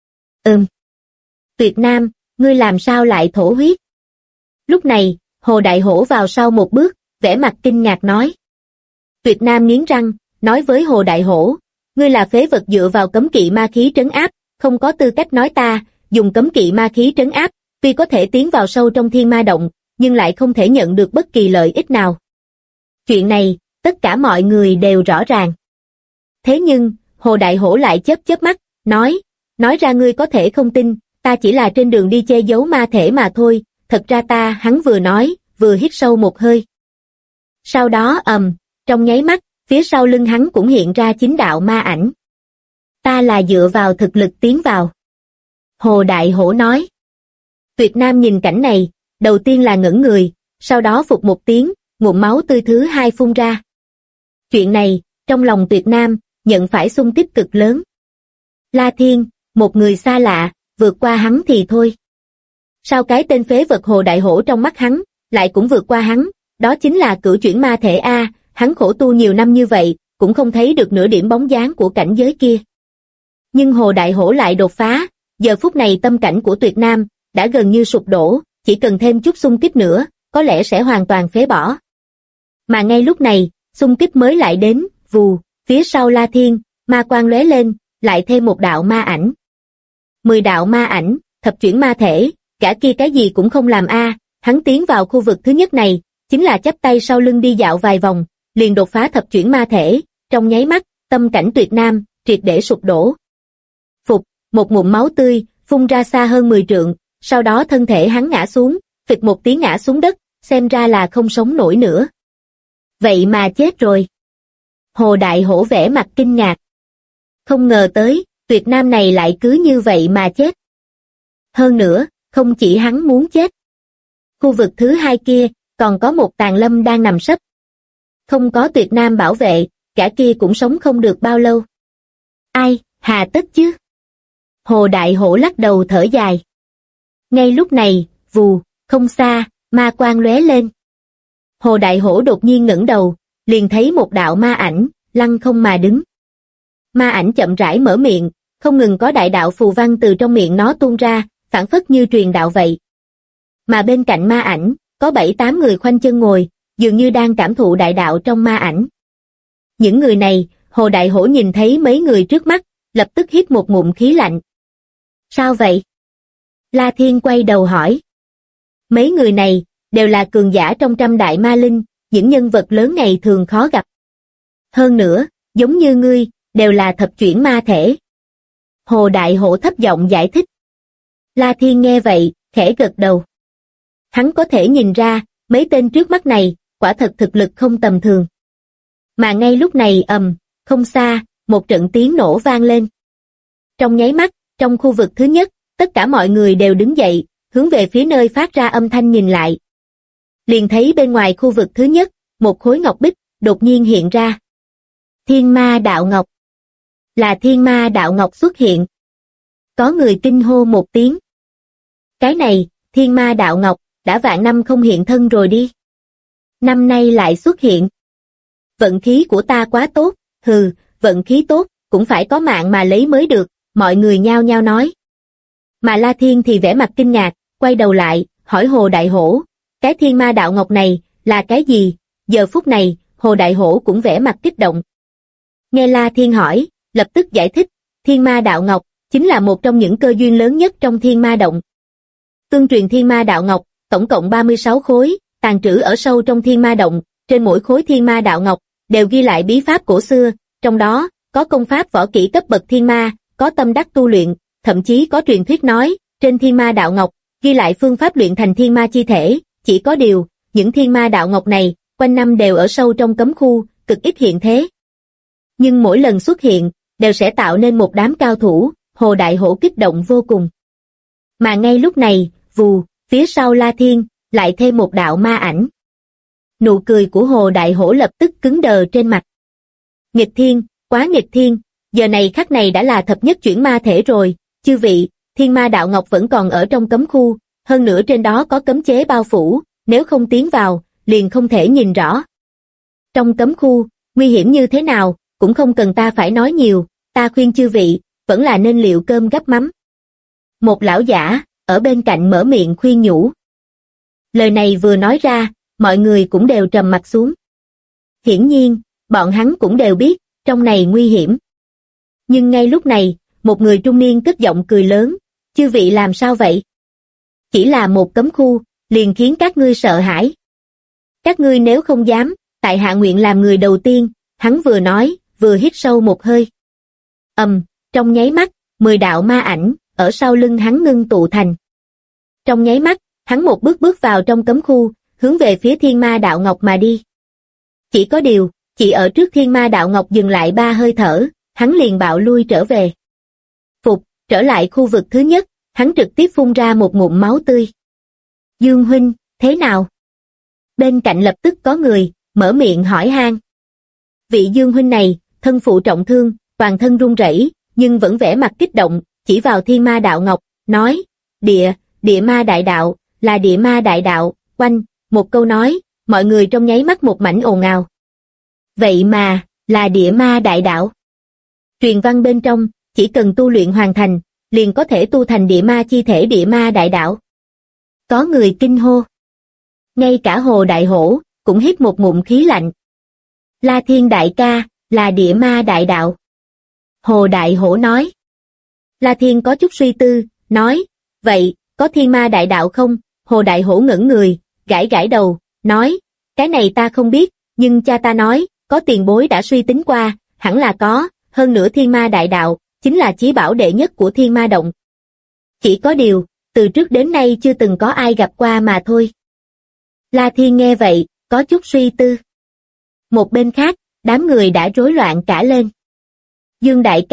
Tuyệt Nam, ngươi làm sao lại thổ huyết? Lúc này, Hồ Đại Hổ vào sau một bước, vẻ mặt kinh ngạc nói. Tuyệt Nam nghiến răng, nói với Hồ Đại Hổ, ngươi là phế vật dựa vào cấm kỵ ma khí trấn áp, không có tư cách nói ta, dùng cấm kỵ ma khí trấn áp, tuy có thể tiến vào sâu trong thiên ma động, nhưng lại không thể nhận được bất kỳ lợi ích nào. Chuyện này, tất cả mọi người đều rõ ràng. Thế nhưng, Hồ Đại Hổ lại chớp mắt, nói ra ngươi có thể không tin, ta chỉ là trên đường đi che giấu ma thể mà thôi, thật ra hắn vừa nói, vừa hít sâu một hơi. Sau đó trong nháy mắt, phía sau lưng hắn cũng hiện ra 9 đạo ma ảnh. Ta là dựa vào thực lực tiến vào. Hồ Đại Hổ nói. Tuyệt Nam nhìn cảnh này, đầu tiên là ngẩn người, sau đó phục một tiếng, ngụm máu tươi thứ hai phun ra. Chuyện này, trong lòng Tuyệt Nam, nhận phải xung kích cực lớn. La Thiên, một người xa lạ, vượt qua hắn thì thôi. Sao cái tên phế vật Hồ Đại Hổ trong mắt hắn, lại cũng vượt qua hắn, đó chính là cửu chuyển ma thể A, hắn khổ tu nhiều năm như vậy, cũng không thấy được nửa điểm bóng dáng của cảnh giới kia. Nhưng Hồ Đại Hổ lại đột phá, giờ phút này tâm cảnh của Tuyệt Nam, đã gần như sụp đổ, chỉ cần thêm chút xung kích nữa, có lẽ sẽ hoàn toàn phế bỏ. Mà ngay lúc này, xung kích mới lại đến, vù, phía sau La Thiên, ma quang lóe lên, lại thêm một đạo ma ảnh. 10 đạo ma ảnh, thập chuyển ma thể, cả kia cái gì cũng không làm a, hắn tiến vào khu vực thứ nhất này, chính là chắp tay sau lưng đi dạo vài vòng, liền đột phá thập chuyển ma thể, trong nháy mắt, tâm cảnh Tuyệt Nam, triệt để sụp đổ. Phục, một ngụm máu tươi, phun ra xa hơn 10 trượng, sau đó thân thể hắn ngã xuống, phịch một tiếng ngã xuống đất, xem ra là không sống nổi nữa. Vậy mà chết rồi. Hồ Đại Hổ vẻ mặt kinh ngạc. Không ngờ tới, Tuyệt nam này lại cứ như vậy mà chết. Hơn nữa, không chỉ hắn muốn chết. Khu vực thứ hai kia, còn có một tàn lâm đang nằm sấp. Không có tuyệt nam bảo vệ, gã kia cũng sống không được bao lâu. Ai, hà tất chứ? Hồ Đại Hổ lắc đầu thở dài. Ngay lúc này, vù, không xa, ma quang lóe lên. Hồ Đại Hổ đột nhiên ngẩng đầu, liền thấy một đạo ma ảnh, lăng không mà đứng. Ma ảnh chậm rãi mở miệng, không ngừng có đại đạo phù văn từ trong miệng nó tuôn ra, phảng phất như truyền đạo vậy. Mà bên cạnh ma ảnh, có 7-8 người khoanh chân ngồi, dường như đang cảm thụ đại đạo trong ma ảnh. Những người này, Hồ Đại Hổ nhìn thấy mấy người trước mắt, lập tức hít một ngụm khí lạnh. Sao vậy? La Thiên quay đầu hỏi. Mấy người này, đều là cường giả trong 100 đại ma linh, những nhân vật lớn ngày thường khó gặp. Hơn nữa, giống như ngươi, đều là thập chuyển ma thể. Hồ Đại Hổ thấp giọng giải thích. La Thiên nghe vậy, khẽ gật đầu. Hắn có thể nhìn ra, mấy tên trước mắt này, quả thật thực lực không tầm thường. Mà ngay lúc này không xa, một trận tiếng nổ vang lên. Trong nháy mắt, trong khu vực thứ nhất, tất cả mọi người đều đứng dậy, hướng về phía nơi phát ra âm thanh nhìn lại. Liền thấy bên ngoài khu vực thứ nhất, một khối ngọc bích, đột nhiên hiện ra. Thiên Ma Đạo Ngọc. Là Thiên Ma Đạo Ngọc xuất hiện. Có người kinh hô một tiếng. Cái này, Thiên Ma Đạo Ngọc, đã vạn năm không hiện thân rồi đi. Năm nay lại xuất hiện. Vận khí của ta quá tốt, hừ, vận khí tốt, cũng phải có mạng mà lấy mới được, mọi người nhao nhao nói. Mà La Thiên thì vẻ mặt kinh ngạc, quay đầu lại, hỏi Hồ Đại Hổ, cái Thiên Ma Đạo Ngọc này, là cái gì? Giờ phút này, Hồ Đại Hổ cũng vẻ mặt kích động. Nghe La Thiên hỏi, lập tức giải thích, Thiên Ma Đạo Ngọc, chính là một trong những cơ duyên lớn nhất trong Thiên Ma Động. Tương truyền Thiên Ma Đạo Ngọc, tổng cộng 36 khối, tàng trữ ở sâu trong Thiên Ma Động, trên mỗi khối Thiên Ma Đạo Ngọc, đều ghi lại bí pháp cổ xưa, trong đó, có công pháp võ kỹ cấp bậc Thiên Ma, có tâm đắc tu luyện, thậm chí có truyền thuyết nói, trên Thiên Ma Đạo Ngọc, ghi lại phương pháp luyện thành Thiên Ma chi thể, chỉ có điều, những Thiên Ma Đạo Ngọc này, quanh năm đều ở sâu trong cấm khu, cực ít hiện thế. Nhưng mỗi lần xuất hiện, đều sẽ tạo nên một đám cao thủ, Hồ Đại Hổ kích động vô cùng. Mà ngay lúc này, vù, phía sau La Thiên, lại thêm một đạo ma ảnh. Nụ cười của Hồ Đại Hổ lập tức cứng đờ trên mặt. Nghịch thiên, quá nghịch thiên, giờ này khắc này đã là thập nhất chuyển ma thể rồi, chư vị, Thiên Ma Đạo Ngọc vẫn còn ở trong cấm khu, hơn nữa trên đó có cấm chế bao phủ, nếu không tiến vào, liền không thể nhìn rõ. Trong cấm khu, nguy hiểm như thế nào, cũng không cần ta phải nói nhiều, ta khuyên chư vị, vẫn là nên liệu cơm gắp mắm. Một lão giả, ở bên cạnh mở miệng khuyên nhủ. Lời này vừa nói ra, mọi người cũng đều trầm mặt xuống. Hiển nhiên, bọn hắn cũng đều biết, trong này nguy hiểm. Nhưng ngay lúc này, một người trung niên cất giọng cười lớn, chư vị làm sao vậy? Chỉ là một cấm khu, liền khiến các ngươi sợ hãi. Các ngươi nếu không dám, tại hạ nguyện làm người đầu tiên, hắn vừa nói, vừa hít sâu một hơi. Trong nháy mắt, 10 đạo ma ảnh, ở sau lưng hắn ngưng tụ thành. Trong nháy mắt, hắn một bước bước vào trong cấm khu, hướng về phía Thiên Ma Đạo Ngọc mà đi. Chỉ có điều, chỉ ở trước Thiên Ma Đạo Ngọc dừng lại 3 hơi thở, hắn liền bạo lui trở về. Phục, trở lại khu vực thứ nhất, hắn trực tiếp phun ra một ngụm máu tươi. Dương huynh, thế nào? Bên cạnh lập tức có người, mở miệng hỏi han. Vị Dương huynh này, thân phụ trọng thương, toàn thân run rẩy, nhưng vẫn vẻ mặt kích động, chỉ vào Thiên Ma Đạo Ngọc, nói, địa ma đại đạo, là địa ma đại đạo, oanh, một câu nói, mọi người trong nháy mắt một mảnh ồn ào. Vậy mà, là địa ma đại đạo. Truyền văn bên trong, chỉ cần tu luyện hoàn thành, liền có thể tu thành địa ma chi thể địa ma đại đạo. Có người kinh hô. Ngay cả Hồ Đại Hổ, cũng hít một ngụm khí lạnh. La Thiên đại ca, là địa ma đại đạo. Hồ Đại Hổ nói. La Thiên có chút suy tư, nói, vậy, có Thiên Ma Đại Đạo không? Hồ Đại Hổ ngẩn người, gãi gãi đầu, nói, cái này ta không biết, nhưng cha ta nói, có tiền bối đã suy tính qua, hẳn là có, hơn nữa Thiên Ma Đại Đạo, chính là chí bảo đệ nhất của Thiên Ma Động. Chỉ có điều, từ trước đến nay chưa từng có ai gặp qua mà thôi. La Thiên nghe vậy, có chút suy tư. Một bên khác, đám người đã rối loạn cả lên. Dương đại ca,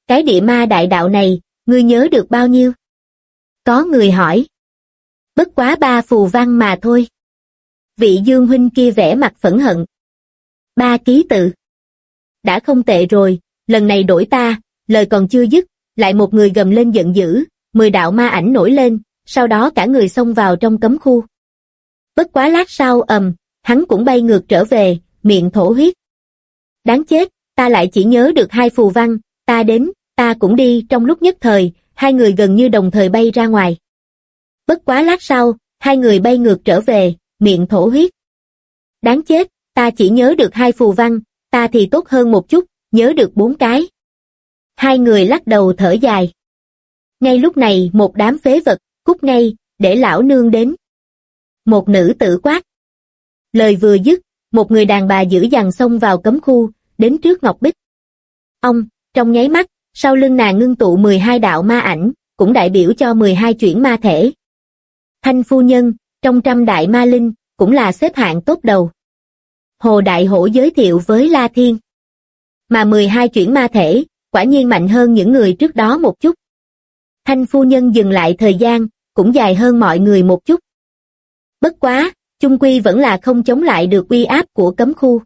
cái địa ma đại đạo này, ngươi nhớ được bao nhiêu? Có người hỏi. Bất quá 3 phù văn mà thôi. Vị Dương huynh kia vẻ mặt phẫn hận. 3 ký tự. Đã không tệ rồi, lần này đổi ta, lời còn chưa dứt, lại một người gầm lên giận dữ, 10 đạo ma ảnh nổi lên, sau đó cả người xông vào trong cấm khu. Bất quá lát sau hắn cũng bay ngược trở về, miệng thổ huyết. Đáng chết, ta lại chỉ nhớ được 2 phù văn, ta đến, ta cũng đi. Trong lúc nhất thời, 2 người gần như đồng thời bay ra ngoài. Bất quá lát sau, 2 người bay ngược trở về, miệng thổ huyết. Đáng chết, ta chỉ nhớ được 2 phù văn, ta thì tốt hơn một chút, nhớ được 4 cái. 2 người lắc đầu thở dài. Ngay lúc này một đám phế vật, cút ngay, để lão nương đến. Một nữ tử quát. Lời vừa dứt, một người đàn bà dữ dằn xông vào cấm khu, đến trước Ngọc Bích. Trong nháy mắt, sau lưng nàng ngưng tụ 12 đạo ma ảnh, cũng đại biểu cho 12 chuyển ma thể. Thanh phu nhân, trong 100 đại ma linh, cũng là xếp hạng top đầu. Hồ Đại Hổ giới thiệu với La Thiên. Mà 12 chuyển ma thể, quả nhiên mạnh hơn những người trước đó một chút. Thanh phu nhân dừng lại thời gian, cũng dài hơn mọi người một chút. Bất quá, chung quy vẫn là không chống lại được uy áp của cấm khu.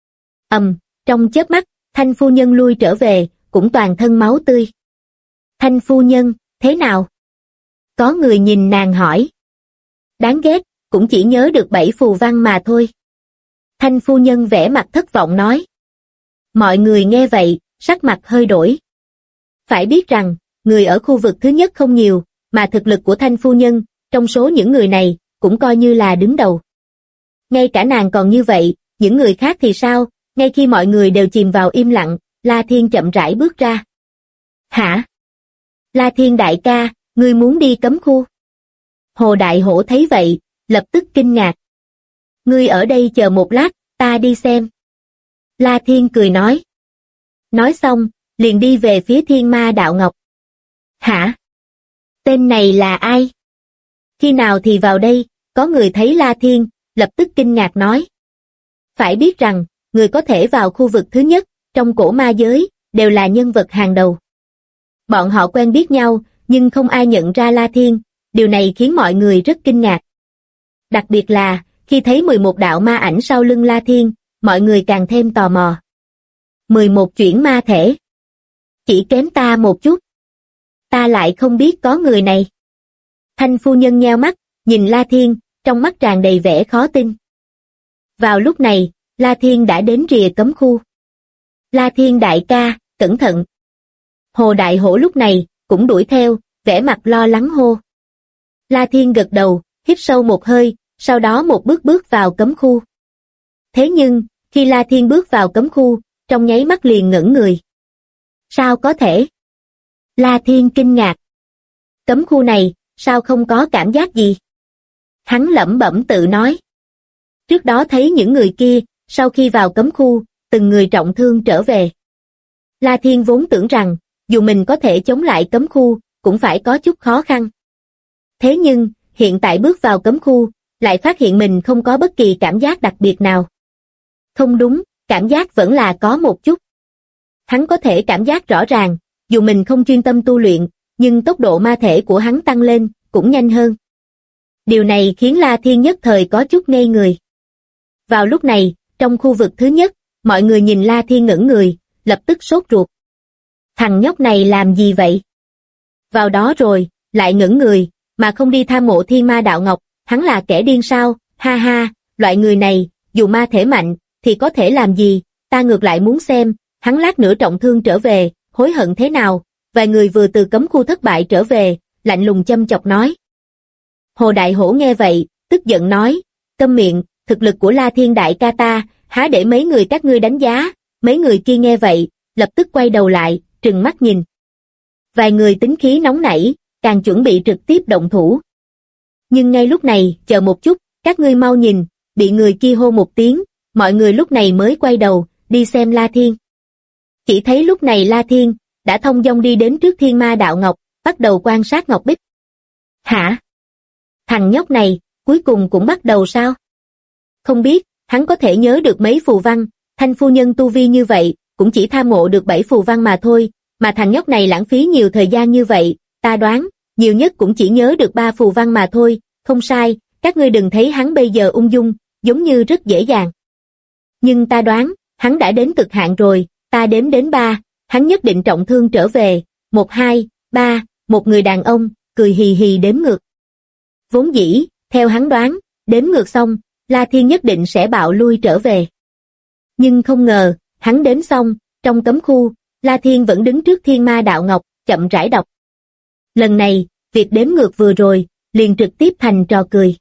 Trong chớp mắt, Thanh phu nhân lui trở về, cũng toàn thân máu tươi. Thanh phu nhân, thế nào? Có người nhìn nàng hỏi. Đáng ghét, cũng chỉ nhớ được 7 phù văn mà thôi. Thanh phu nhân vẻ mặt thất vọng nói. Mọi người nghe vậy, sắc mặt hơi đổi. Phải biết rằng, người ở khu vực thứ nhất không nhiều, mà thực lực của Thanh phu nhân, trong số những người này, cũng coi như là đứng đầu. Ngay cả nàng còn như vậy, những người khác thì sao? Ngay khi mọi người đều chìm vào im lặng, La Thiên chậm rãi bước ra. Hả? La Thiên đại ca, ngươi muốn đi cấm khu? Hồ Đại Hổ thấy vậy, lập tức kinh ngạc. Ngươi ở đây chờ một lát, ta đi xem. La Thiên cười nói. Nói xong, liền đi về phía Thiên Ma Đạo Ngọc. Hả? Tên này là ai? Khi nào thì vào đây? Có người thấy La Thiên, lập tức kinh ngạc nói. Phải biết rằng, người có thể vào khu vực thứ nhất, trong cổ ma giới, đều là nhân vật hàng đầu. Bọn họ quen biết nhau, nhưng không ai nhận ra La Thiên, điều này khiến mọi người rất kinh ngạc. Đặc biệt là, khi thấy 11 đạo ma ảnh sau lưng La Thiên, mọi người càng thêm tò mò. 11 chuyển ma thể. Chỉ kém ta một chút. Ta lại không biết có người này. Thanh phu nhân nheo mắt, nhìn La Thiên, trong mắt tràn đầy vẻ khó tin. Vào lúc này, La Thiên đã đến rìa cấm khu. La Thiên đại ca, cẩn thận. Hồ Đại Hổ lúc này, cũng đuổi theo, vẻ mặt lo lắng hô. La Thiên gật đầu, hít sâu một hơi, sau đó một bước bước vào cấm khu. Thế nhưng, khi La Thiên bước vào cấm khu, trong nháy mắt liền ngẩn người. Sao có thể? La Thiên kinh ngạc. Cấm khu này, sao không có cảm giác gì? Hắn lẩm bẩm tự nói. Trước đó thấy những người kia, sau khi vào cấm khu, từng người trọng thương trở về. La Thiên vốn tưởng rằng, dù mình có thể chống lại cấm khu, cũng phải có chút khó khăn. Thế nhưng, hiện tại bước vào cấm khu, lại phát hiện mình không có bất kỳ cảm giác đặc biệt nào. Không đúng, cảm giác vẫn là có một chút. Hắn có thể cảm giác rõ ràng, dù mình không chuyên tâm tu luyện, nhưng tốc độ ma thể của hắn tăng lên, cũng nhanh hơn. Điều này khiến La Thiên nhất thời có chút ngây người. Vào lúc này, trong khu vực thứ nhất, mọi người nhìn La Thiên ngẩn người, lập tức sốt ruột. Thằng nhóc này làm gì vậy? Vào đó rồi, lại ngẩn người, mà không đi tham mộ Thiên Ma Đạo Ngọc, hắn là kẻ điên sao? Ha ha, loại người này, dù ma thể mạnh, thì có thể làm gì? Ta ngược lại muốn xem, hắn lát nữa trọng thương trở về, hối hận thế nào? Vài người vừa từ cấm khu thất bại trở về, lạnh lùng châm chọc nói. Hồ Đại Hổ nghe vậy, tức giận nói, câm miệng, thực lực của La Thiên đại ca ta, há để mấy người các ngươi đánh giá? Mấy người kia nghe vậy, lập tức quay đầu lại, trừng mắt nhìn. Vài người tính khí nóng nảy, càng chuẩn bị trực tiếp động thủ. Nhưng ngay lúc này, chờ một chút, các ngươi mau nhìn, bị người kia hô một tiếng, mọi người lúc này mới quay đầu, đi xem La Thiên. Chỉ thấy lúc này La Thiên, đã thông dong đi đến trước Thiên Ma Đạo Ngọc, bắt đầu quan sát Ngọc Bích. Hả? Thằng nhóc này, cuối cùng cũng bắt đầu sao? Không biết, hắn có thể nhớ được mấy phù văn, Thanh phu nhân tu vi như vậy, cũng chỉ tham mộ được 7 phù văn mà thôi, mà thằng nhóc này lãng phí nhiều thời gian như vậy, ta đoán, nhiều nhất cũng chỉ nhớ được 3 phù văn mà thôi, không sai, các ngươi đừng thấy hắn bây giờ ung dung, giống như rất dễ dàng. Nhưng ta đoán, hắn đã đến cực hạn rồi, ta đếm đến 3, hắn nhất định trọng thương trở về, 1 2 3, một người đàn ông, cười hì hì đếm ngược. Vốn dĩ, theo hắn đoán, đếm ngược xong, La Thiên nhất định sẽ bạo lui trở về. Nhưng không ngờ, hắn đếm xong, trong cấm khu, La Thiên vẫn đứng trước Thiên Ma Đạo Ngọc, chậm rãi đọc. Lần này, việc đếm ngược vừa rồi, liền trực tiếp thành trò cười.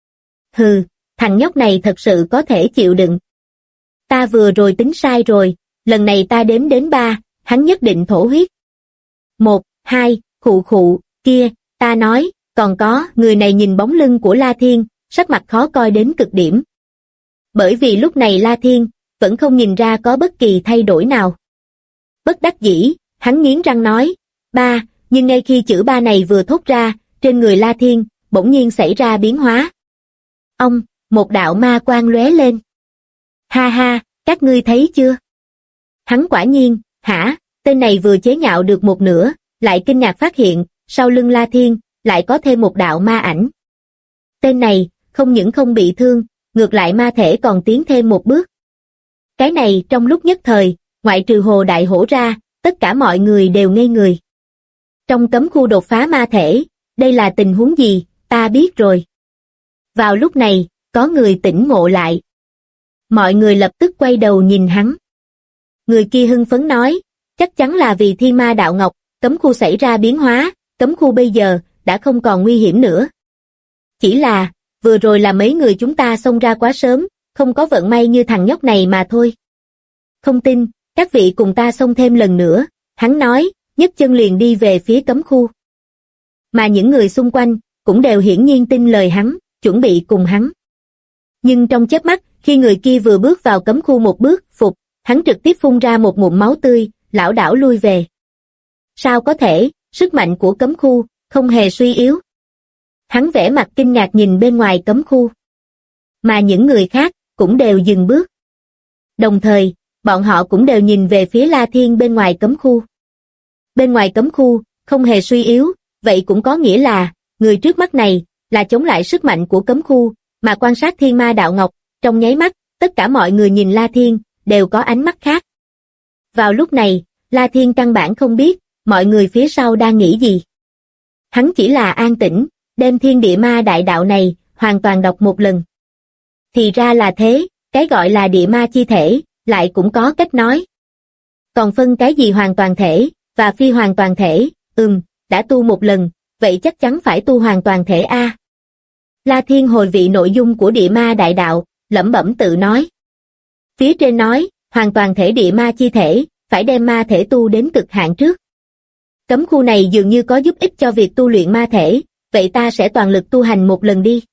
Hừ, thằng nhóc này thật sự có thể chịu đựng. Ta vừa rồi tính sai rồi, lần này ta đếm đến 3, hắn nhất định thổ huyết. 1, 2, khụ khụ, kia, ta nói, còn có, người này nhìn bóng lưng của La Thiên, sắc mặt khó coi đến cực điểm. Bởi vì lúc này La Thiên, vẫn không nhìn ra có bất kỳ thay đổi nào. Bất đắc dĩ, hắn nghiến răng nói, 3, nhưng ngay khi chữ 3 này vừa thốt ra, trên người La Thiên, bỗng nhiên xảy ra biến hóa. Ông, một đạo ma quang lóe lên. Ha ha, các ngươi thấy chưa? Hắn quả nhiên, hả, tên này vừa chế nhạo được một nửa, lại kinh ngạc phát hiện, sau lưng La Thiên, lại có thêm một đạo ma ảnh. Tên này, không những không bị thương, ngược lại ma thể còn tiến thêm một bước. Cái này trong lúc nhất thời, ngoại trừ Hồ Đại Hổ ra, tất cả mọi người đều ngây người. Trong cấm khu đột phá ma thể, đây là tình huống gì, ta biết rồi. Vào lúc này, có người tỉnh ngộ lại. Mọi người lập tức quay đầu nhìn hắn. Người kia hưng phấn nói, chắc chắn là vì Thiên Ma Đạo Ngọc, cấm khu xảy ra biến hóa, cấm khu bây giờ, đã không còn nguy hiểm nữa. Chỉ là, vừa rồi là mấy người chúng ta xông ra quá sớm, không có vận may như thằng nhóc này mà thôi. Không tin, các vị cùng ta xông thêm lần nữa, hắn nói, nhấc chân liền đi về phía cấm khu. Mà những người xung quanh, cũng đều hiển nhiên tin lời hắn, chuẩn bị cùng hắn. Nhưng trong chớp mắt, khi người kia vừa bước vào cấm khu một bước, phục, hắn trực tiếp phun ra một ngụm máu tươi, lảo đảo lui về. Sao có thể, sức mạnh của cấm khu, không hề suy yếu. Hắn vẻ mặt kinh ngạc nhìn bên ngoài cấm khu. Mà những người khác, cũng đều dừng bước. Đồng thời, bọn họ cũng đều nhìn về phía La Thiên bên ngoài cấm khu. Bên ngoài cấm khu, không hề suy yếu, vậy cũng có nghĩa là, người trước mắt này, là chống lại sức mạnh của cấm khu, mà quan sát Thiên Ma Đạo Ngọc, trong nháy mắt, tất cả mọi người nhìn La Thiên, đều có ánh mắt khác. Vào lúc này, La Thiên căn bản không biết, mọi người phía sau đang nghĩ gì. Hắn chỉ là an tĩnh, đem Thiên Địa Ma Đại Đạo này, hoàn toàn đọc một lần. Thì ra là thế, cái gọi là địa ma chi thể, lại cũng có cách nói. Còn phân cái gì hoàn toàn thể, và phi hoàn toàn thể, đã tu một lần, vậy chắc chắn phải tu hoàn toàn thể A. La Thiên hồi vị nội dung của địa ma đại đạo, lẩm bẩm tự nói. Phía trên nói, hoàn toàn thể địa ma chi thể, phải đem ma thể tu đến cực hạn trước. Cấm khu này dường như có giúp ích cho việc tu luyện ma thể, vậy ta sẽ toàn lực tu hành một lần đi.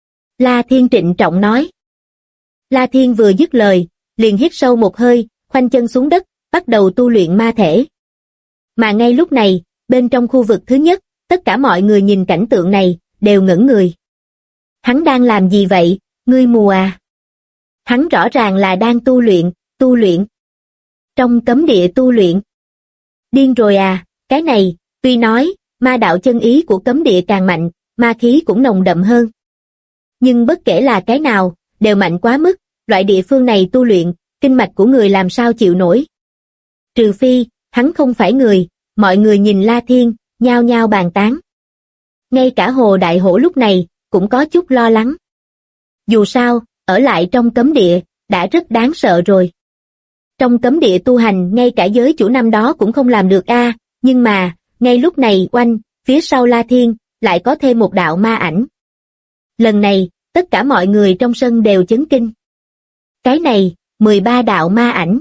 La Thiên trịnh trọng nói. La Thiên vừa dứt lời, liền hít sâu một hơi, khoanh chân xuống đất, bắt đầu tu luyện ma thể. Mà ngay lúc này, bên trong khu vực thứ nhất, tất cả mọi người nhìn cảnh tượng này, đều ngẩn người. Hắn đang làm gì vậy, ngươi mù à? Hắn rõ ràng là đang tu luyện. Trong cấm địa tu luyện. Điên rồi à, cái này, tuy nói, ma đạo chân ý của cấm địa càng mạnh, ma khí cũng nồng đậm hơn. Nhưng bất kể là cái nào, đều mạnh quá mức, loại địa phương này tu luyện, kinh mạch của người làm sao chịu nổi. Trừ phi, hắn không phải người, mọi người nhìn La Thiên, nhao nhao bàn tán. Ngay cả Hồ Đại Hổ lúc này, cũng có chút lo lắng. Dù sao, ở lại trong cấm địa, đã rất đáng sợ rồi. Trong cấm địa tu hành ngay cả giới chủ năm đó cũng không làm được a, nhưng mà, ngay lúc này oanh, phía sau La Thiên, lại có thêm một đạo ma ảnh. Lần này, tất cả mọi người trong sân đều chấn kinh. Cái này, 13 đạo ma ảnh.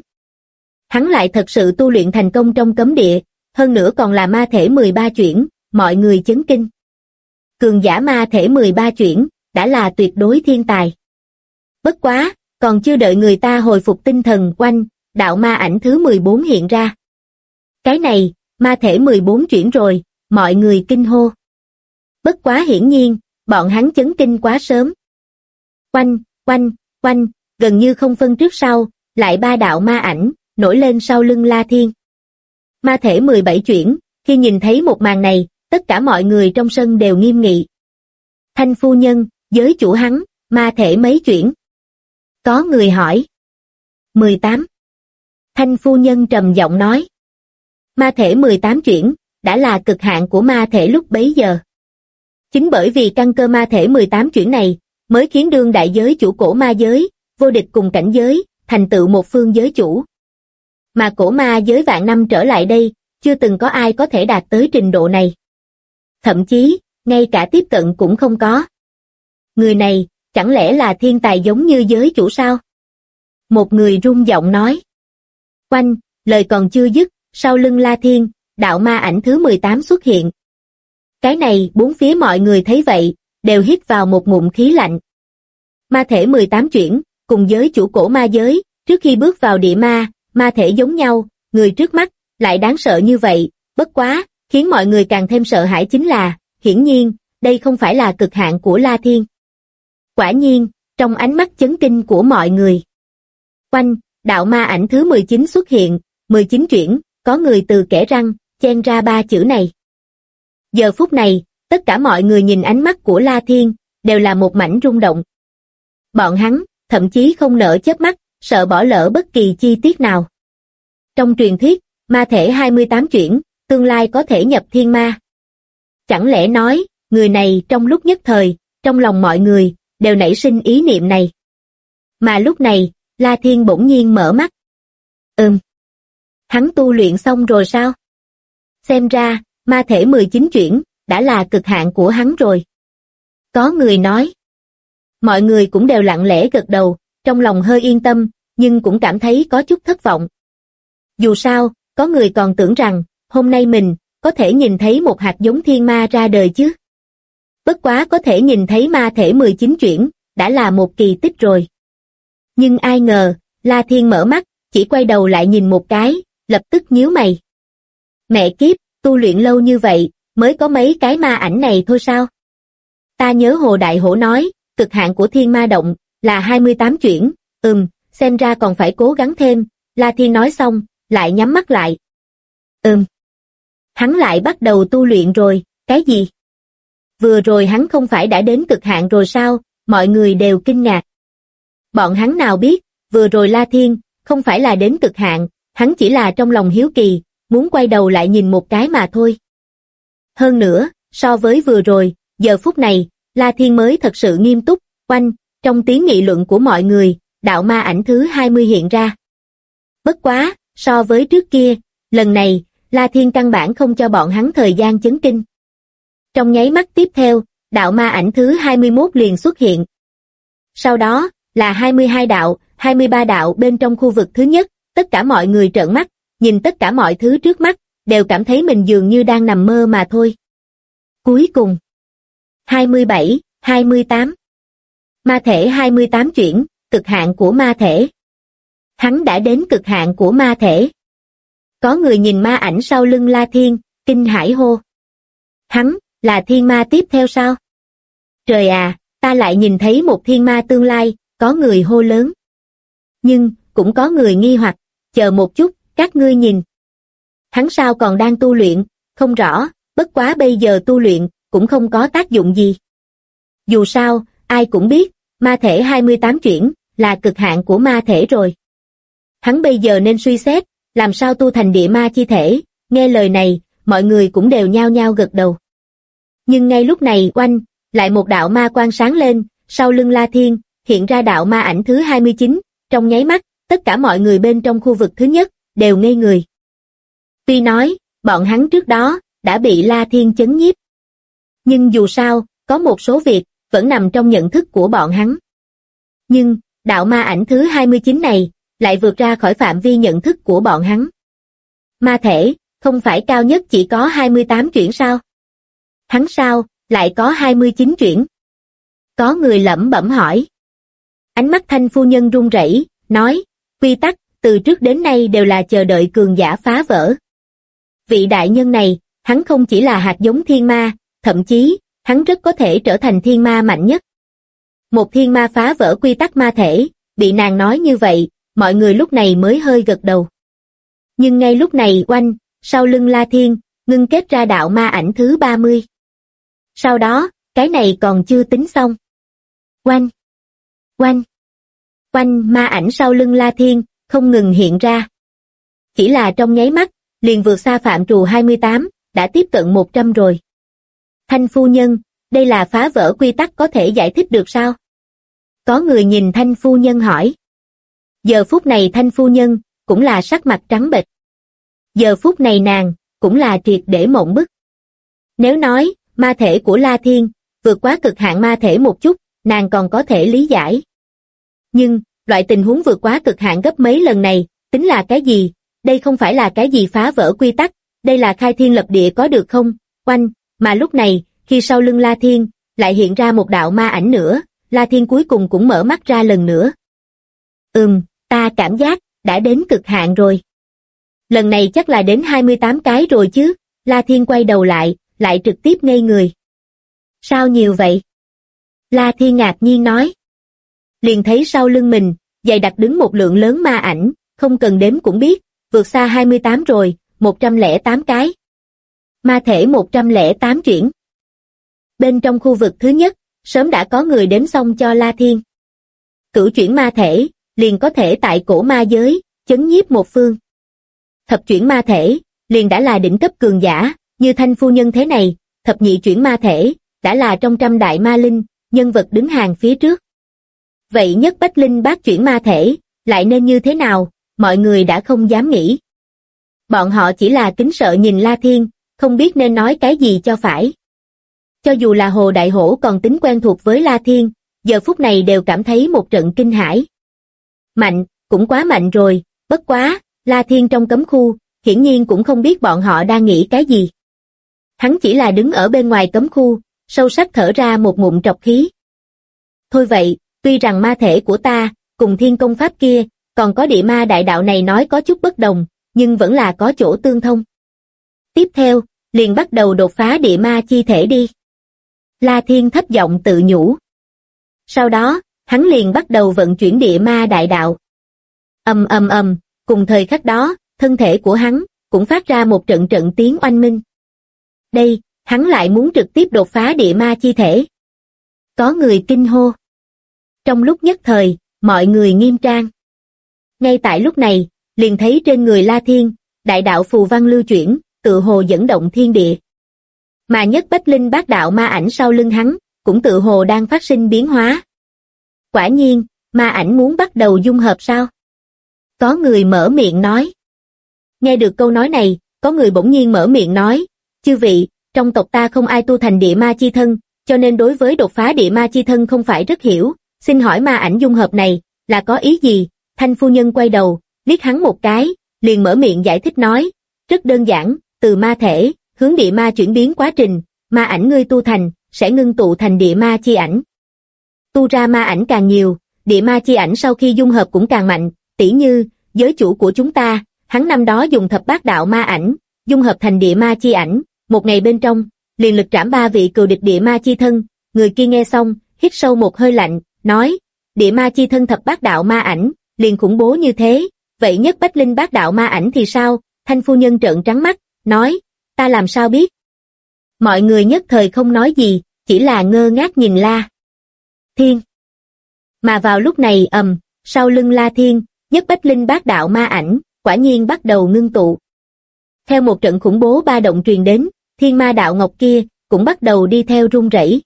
Hắn lại thật sự tu luyện thành công trong cấm địa, hơn nữa còn là ma thể 13 chuyển, mọi người chấn kinh. Cường giả ma thể 13 chuyển, đã là tuyệt đối thiên tài. Bất quá, còn chưa đợi người ta hồi phục tinh thần oanh, đạo ma ảnh thứ 14 hiện ra. Cái này, ma thể 14 chuyển rồi, mọi người kinh hô. Bất quá hiển nhiên, bọn hắn chấn kinh quá sớm. Oanh, gần như không phân trước sau, lại 3 đạo ma ảnh, nổi lên sau lưng La Thiên. Ma thể 17 chuyển, khi nhìn thấy một màn này, tất cả mọi người trong sân đều nghiêm nghị. Thanh phu nhân, giới chủ hắn, ma thể mấy chuyển? Có người hỏi. 18. Thanh phu nhân trầm giọng nói. Ma thể 18 chuyển, đã là cực hạn của ma thể lúc bấy giờ. Chính bởi vì căn cơ ma thể 18 chuyển này, mới khiến đương đại giới chủ cổ ma giới, vô địch cùng cảnh giới, thành tựu một phương giới chủ. Mà cổ ma giới vạn năm trở lại đây, chưa từng có ai có thể đạt tới trình độ này. Thậm chí, ngay cả tiếp cận cũng không có. Người này, chẳng lẽ là thiên tài giống như giới chủ sao? Một người rung giọng nói. Oanh, lời còn chưa dứt, sau lưng La Thiên, đạo ma ảnh thứ 18 xuất hiện. Cái này bốn phía mọi người thấy vậy, đều hít vào một ngụm khí lạnh. Ma thể 18 chuyển, cùng giới chủ cổ ma giới, trước khi bước vào địa ma, ma thể giống nhau, người trước mắt, lại đáng sợ như vậy, bất quá, khiến mọi người càng thêm sợ hãi chính là, hiển nhiên, đây không phải là cực hạn của La Thiên. Quả nhiên, trong ánh mắt chấn kinh của mọi người. Oanh, đạo ma ảnh thứ 19 xuất hiện, 19 chuyển, có người từ kẽ răng, chen ra ba chữ này. Giờ phút này, tất cả mọi người nhìn ánh mắt của La Thiên, đều là một mảnh rung động. Bọn hắn, thậm chí không nỡ chớp mắt, sợ bỏ lỡ bất kỳ chi tiết nào. Trong truyền thuyết, ma thể 28 chuyển, tương lai có thể nhập thiên ma. Chẳng lẽ nói, người này trong lúc nhất thời, trong lòng mọi người, đều nảy sinh ý niệm này. Mà lúc này, La Thiên bỗng nhiên mở mắt. Hắn tu luyện xong rồi sao? Xem ra, ma thể 19 chuyển, đã là cực hạn của hắn rồi. Có người nói. Mọi người cũng đều lặng lẽ gật đầu, trong lòng hơi yên tâm, nhưng cũng cảm thấy có chút thất vọng. Dù sao, có người còn tưởng rằng, hôm nay mình, có thể nhìn thấy một hạt giống thiên ma ra đời chứ. Bất quá có thể nhìn thấy ma thể 19 chuyển, đã là một kỳ tích rồi. Nhưng ai ngờ, La Thiên mở mắt, chỉ quay đầu lại nhìn một cái, lập tức nhíu mày. Mẹ kiếp, tu luyện lâu như vậy, mới có mấy cái ma ảnh này thôi sao? Ta nhớ Hồ Đại Hổ nói, cực hạn của thiên ma động, là 28 chuyển, xem ra còn phải cố gắng thêm, La Thiên nói xong, lại nhắm mắt lại. Hắn lại bắt đầu tu luyện rồi, cái gì? Vừa rồi hắn không phải đã đến cực hạn rồi sao? Mọi người đều kinh ngạc. Bọn hắn nào biết, vừa rồi La Thiên, không phải là đến cực hạn, hắn chỉ là trong lòng hiếu kỳ, muốn quay đầu lại nhìn một cái mà thôi. Hơn nữa, so với vừa rồi, giờ phút này, La Thiên mới thật sự nghiêm túc, oanh, trong tiếng nghị luận của mọi người, đạo ma ảnh thứ 20 hiện ra. Bất quá, so với trước kia, lần này, La Thiên căn bản không cho bọn hắn thời gian chấn kinh. Trong nháy mắt tiếp theo, đạo ma ảnh thứ 21 liền xuất hiện. Sau đó, là 22 đạo, 23 đạo bên trong khu vực thứ nhất, tất cả mọi người trợn mắt, nhìn tất cả mọi thứ trước mắt, đều cảm thấy mình dường như đang nằm mơ mà thôi. Cuối cùng, 27, 28. Ma thể 28 chuyển, cực hạn của ma thể. Hắn đã đến cực hạn của ma thể. Có người nhìn ma ảnh sau lưng La Thiên, kinh hãi hô. Hắn, là thiên ma tiếp theo sao? Trời à, ta lại nhìn thấy một thiên ma tương lai, có người hô lớn. Nhưng, cũng có người nghi hoặc, chờ một chút, các ngươi nhìn. Hắn sao còn đang tu luyện, không rõ, bất quá bây giờ tu luyện, cũng không có tác dụng gì. Dù sao, ai cũng biết, ma thể 28 chuyển, là cực hạn của ma thể rồi. Hắn bây giờ nên suy xét, làm sao tu thành địa ma chi thể, nghe lời này, mọi người cũng đều nhao nhao gật đầu. Nhưng ngay lúc này oanh, lại một đạo ma quang sáng lên, sau lưng La Thiên, hiện ra đạo ma ảnh thứ 29, trong nháy mắt, tất cả mọi người bên trong khu vực thứ nhất, đều ngây người. Tuy nói, bọn hắn trước đó, đã bị La Thiên chấn nhiếp. Nhưng dù sao, có một số việc, vẫn nằm trong nhận thức của bọn hắn. Nhưng, đạo ma ảnh thứ 29 này, lại vượt ra khỏi phạm vi nhận thức của bọn hắn. Ma thể, không phải cao nhất chỉ có 28 chuyển sao? Hắn sao, lại có 29 chuyển? Có người lẩm bẩm hỏi. Ánh mắt Thanh phu nhân run rẩy, nói, quy tắc, từ trước đến nay đều là chờ đợi cường giả phá vỡ. Vị đại nhân này, hắn không chỉ là hạt giống thiên ma, thậm chí, hắn rất có thể trở thành thiên ma mạnh nhất. Một thiên ma phá vỡ quy tắc ma thể, bị nàng nói như vậy, mọi người lúc này mới hơi gật đầu. Nhưng ngay lúc này oanh, sau lưng La Thiên, ngưng kết ra đạo ma ảnh thứ 30. Sau đó, cái này còn chưa tính xong. Oanh! Oanh! Oanh, ma ảnh sau lưng La Thiên, không ngừng hiện ra. Chỉ là trong nháy mắt, liền vượt xa phạm trù 28, đã tiếp cận 100 rồi. Thanh phu nhân, đây là phá vỡ quy tắc có thể giải thích được sao? Có người nhìn Thanh phu nhân hỏi. Giờ phút này Thanh phu nhân, cũng là sắc mặt trắng bệch. Giờ phút này nàng, cũng là triệt để mộng bức. Nếu nói, ma thể của La Thiên, vượt quá cực hạn ma thể một chút, nàng còn có thể lý giải. Nhưng, loại tình huống vượt quá cực hạn gấp mấy lần này, tính là cái gì? Đây không phải là cái gì phá vỡ quy tắc, đây là khai thiên lập địa có được không? Oanh, mà lúc này, khi sau lưng La Thiên, lại hiện ra một đạo ma ảnh nữa, La Thiên cuối cùng cũng mở mắt ra lần nữa. Ta cảm giác, đã đến cực hạn rồi. Lần này chắc là đến 28 cái rồi chứ, La Thiên quay đầu lại trực tiếp ngây người. Sao nhiều vậy? La Thiên ngạc nhiên nói. Liền thấy sau lưng mình, dày đặc đứng một lượng lớn ma ảnh, không cần đếm cũng biết, vượt xa 28 rồi, 108 cái. Ma thể 108 chuyển. Bên trong khu vực thứ nhất, sớm đã có người đếm xong cho La Thiên. Cửu chuyển ma thể, liền có thể tại cổ ma giới, chấn nhiếp một phương. Thập chuyển ma thể, liền đã là đỉnh cấp cường giả, như Thanh phu nhân thế này, thập nhị chuyển ma thể, đã là trong trăm đại ma linh, nhân vật đứng hàng phía trước. Vậy nhất bách linh bát chuyển ma thể, lại nên như thế nào, mọi người đã không dám nghĩ. Bọn họ chỉ là kính sợ nhìn La Thiên, không biết nên nói cái gì cho phải. Cho dù là Hồ Đại Hổ còn tính quen thuộc với La Thiên, giờ phút này đều cảm thấy một trận kinh hãi. Mạnh, cũng quá mạnh rồi, bất quá, La Thiên trong cấm khu, hiển nhiên cũng không biết bọn họ đang nghĩ cái gì. Hắn chỉ là đứng ở bên ngoài cấm khu, sâu sắc thở ra một ngụm trọc khí. Thôi vậy, tuy rằng ma thể của ta, cùng thiên công pháp kia, còn có địa ma đại đạo này nói có chút bất đồng, nhưng vẫn là có chỗ tương thông. Tiếp theo, liền bắt đầu đột phá địa ma chi thể đi. La Thiên thấp giọng tự nhủ. Sau đó, hắn liền bắt đầu vận chuyển địa ma đại đạo. Cùng thời khắc đó, thân thể của hắn, cũng phát ra một trận trận tiếng oanh minh. Đây, hắn lại muốn trực tiếp đột phá địa ma chi thể. Có người kinh hô. Trong lúc nhất thời, mọi người nghiêm trang. Ngay tại lúc này, liền thấy trên người La Thiên, đại đạo phù văn lưu chuyển, tự hồ dẫn động thiên địa. Mà nhất bách linh bát đạo ma ảnh sau lưng hắn, cũng tự hồ đang phát sinh biến hóa. Quả nhiên, ma ảnh muốn bắt đầu dung hợp sao? Có người mở miệng nói. Nghe được câu nói này, có người bỗng nhiên mở miệng nói, chư vị, trong tộc ta không ai tu thành địa ma chi thân, cho nên đối với đột phá địa ma chi thân không phải rất hiểu, xin hỏi ma ảnh dung hợp này, là có ý gì? Thanh phu nhân quay đầu, liếc hắn một cái, liền mở miệng giải thích nói, rất đơn giản, từ ma thể, hướng địa ma chuyển biến quá trình, ma ảnh ngươi tu thành, sẽ ngưng tụ thành địa ma chi ảnh. Tu ra ma ảnh càng nhiều, địa ma chi ảnh sau khi dung hợp cũng càng mạnh, tỉ như, giới chủ của chúng ta, hắn năm đó dùng thập bát đạo ma ảnh, dung hợp thành địa ma chi ảnh, một ngày bên trong, liền lực trảm 3 vị cừu địch địa ma chi thân, người kia nghe xong, hít sâu một hơi lạnh, nói, địa ma chi thân thập bát đạo ma ảnh, liền khủng bố như thế, vậy nhất bách linh bát đạo ma ảnh thì sao? Thanh phu nhân trợn trắng mắt, nói, ta làm sao biết? Mọi người nhất thời không nói gì, chỉ là ngơ ngác nhìn La Thiên. Mà vào lúc này sau lưng La Thiên, nhất bách linh bát đạo ma ảnh, quả nhiên bắt đầu ngưng tụ. Theo một trận khủng bố ba động truyền đến, thiên ma đạo ngọc kia, cũng bắt đầu đi theo run rẩy.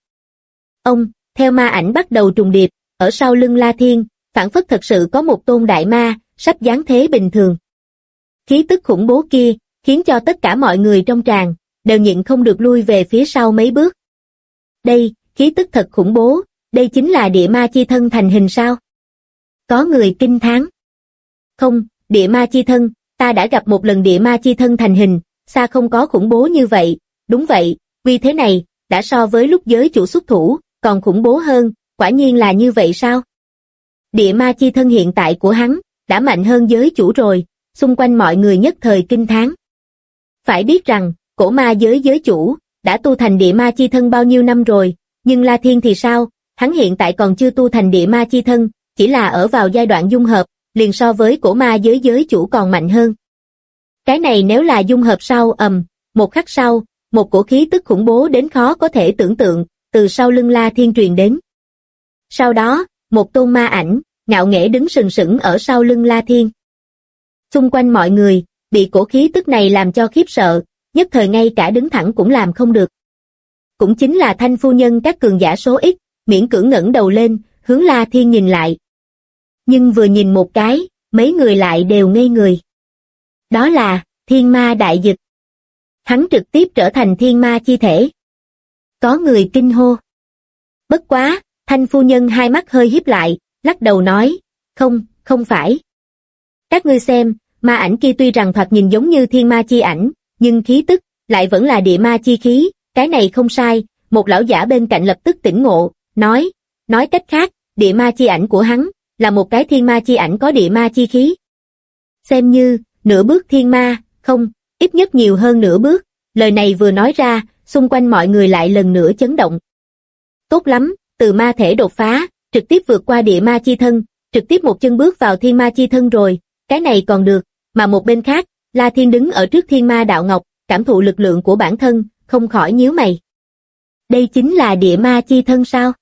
Theo ma ảnh bắt đầu trùng điệp, ở sau lưng La Thiên, phảng phất thật sự có một tôn đại ma, sắp giáng thế bình thường. Khí tức khủng bố kia, khiến cho tất cả mọi người trong tràng, đều nhịn không được lui về phía sau mấy bước. Đây, khí tức thật khủng bố, đây chính là địa ma chi thân thành hình sao? Có người kinh thán. Không, địa ma chi thân, ta đã gặp một lần địa ma chi thân thành hình, xa không có khủng bố như vậy, đúng vậy, vì thế này, đã so với lúc giới chủ xuất thủ, còn khủng bố hơn, quả nhiên là như vậy sao? Địa ma chi thân hiện tại của hắn, đã mạnh hơn giới chủ rồi, xung quanh mọi người nhất thời kinh thán. Phải biết rằng, cổ ma giới chủ, đã tu thành địa ma chi thân bao nhiêu năm rồi, nhưng La Thiên thì sao, hắn hiện tại còn chưa tu thành địa ma chi thân, chỉ là ở vào giai đoạn dung hợp, liền so với cổ ma giới chủ còn mạnh hơn. Cái này nếu là dung hợp sau một khắc sau, một cổ khí tức khủng bố đến khó có thể tưởng tượng, từ sau lưng La Thiên truyền đến. Sau đó, một tôn ma ảnh, ngạo nghễ đứng sừng sững ở sau lưng La Thiên. Xung quanh mọi người, bị cổ khí tức này làm cho khiếp sợ, nhất thời ngay cả đứng thẳng cũng làm không được. Cũng chính là Thanh phu nhân các cường giả số ít, miễn cưỡng ngẩng đầu lên, hướng La Thiên nhìn lại. Nhưng vừa nhìn một cái, mấy người lại đều ngây người. Đó là thiên ma đại dực. Hắn trực tiếp trở thành thiên ma chi thể. Có người kinh hô. Bất quá, Thanh phu nhân hai mắt hơi híp lại, lắc đầu nói, không phải. Các ngươi xem, ma ảnh kia tuy rằng thoạt nhìn giống như thiên ma chi ảnh, nhưng khí tức lại vẫn là địa ma chi khí, cái này không sai. Một lão giả bên cạnh lập tức tỉnh ngộ, nói cách khác, địa ma chi ảnh của hắn là một cái thiên ma chi ảnh có địa ma chi khí. Xem như nửa bước thiên ma, không, ít nhất nhiều hơn nửa bước. Lời này vừa nói ra, xung quanh mọi người lại lần nữa chấn động. Tốt lắm, từ ma thể đột phá, trực tiếp vượt qua địa ma chi thân, trực tiếp một chân bước vào thiên ma chi thân rồi, cái này còn được. Mà một bên khác, La Thiên đứng ở trước thiên ma đạo ngọc, cảm thụ lực lượng của bản thân, không khỏi nhíu mày. Đây chính là địa ma chi thân sao?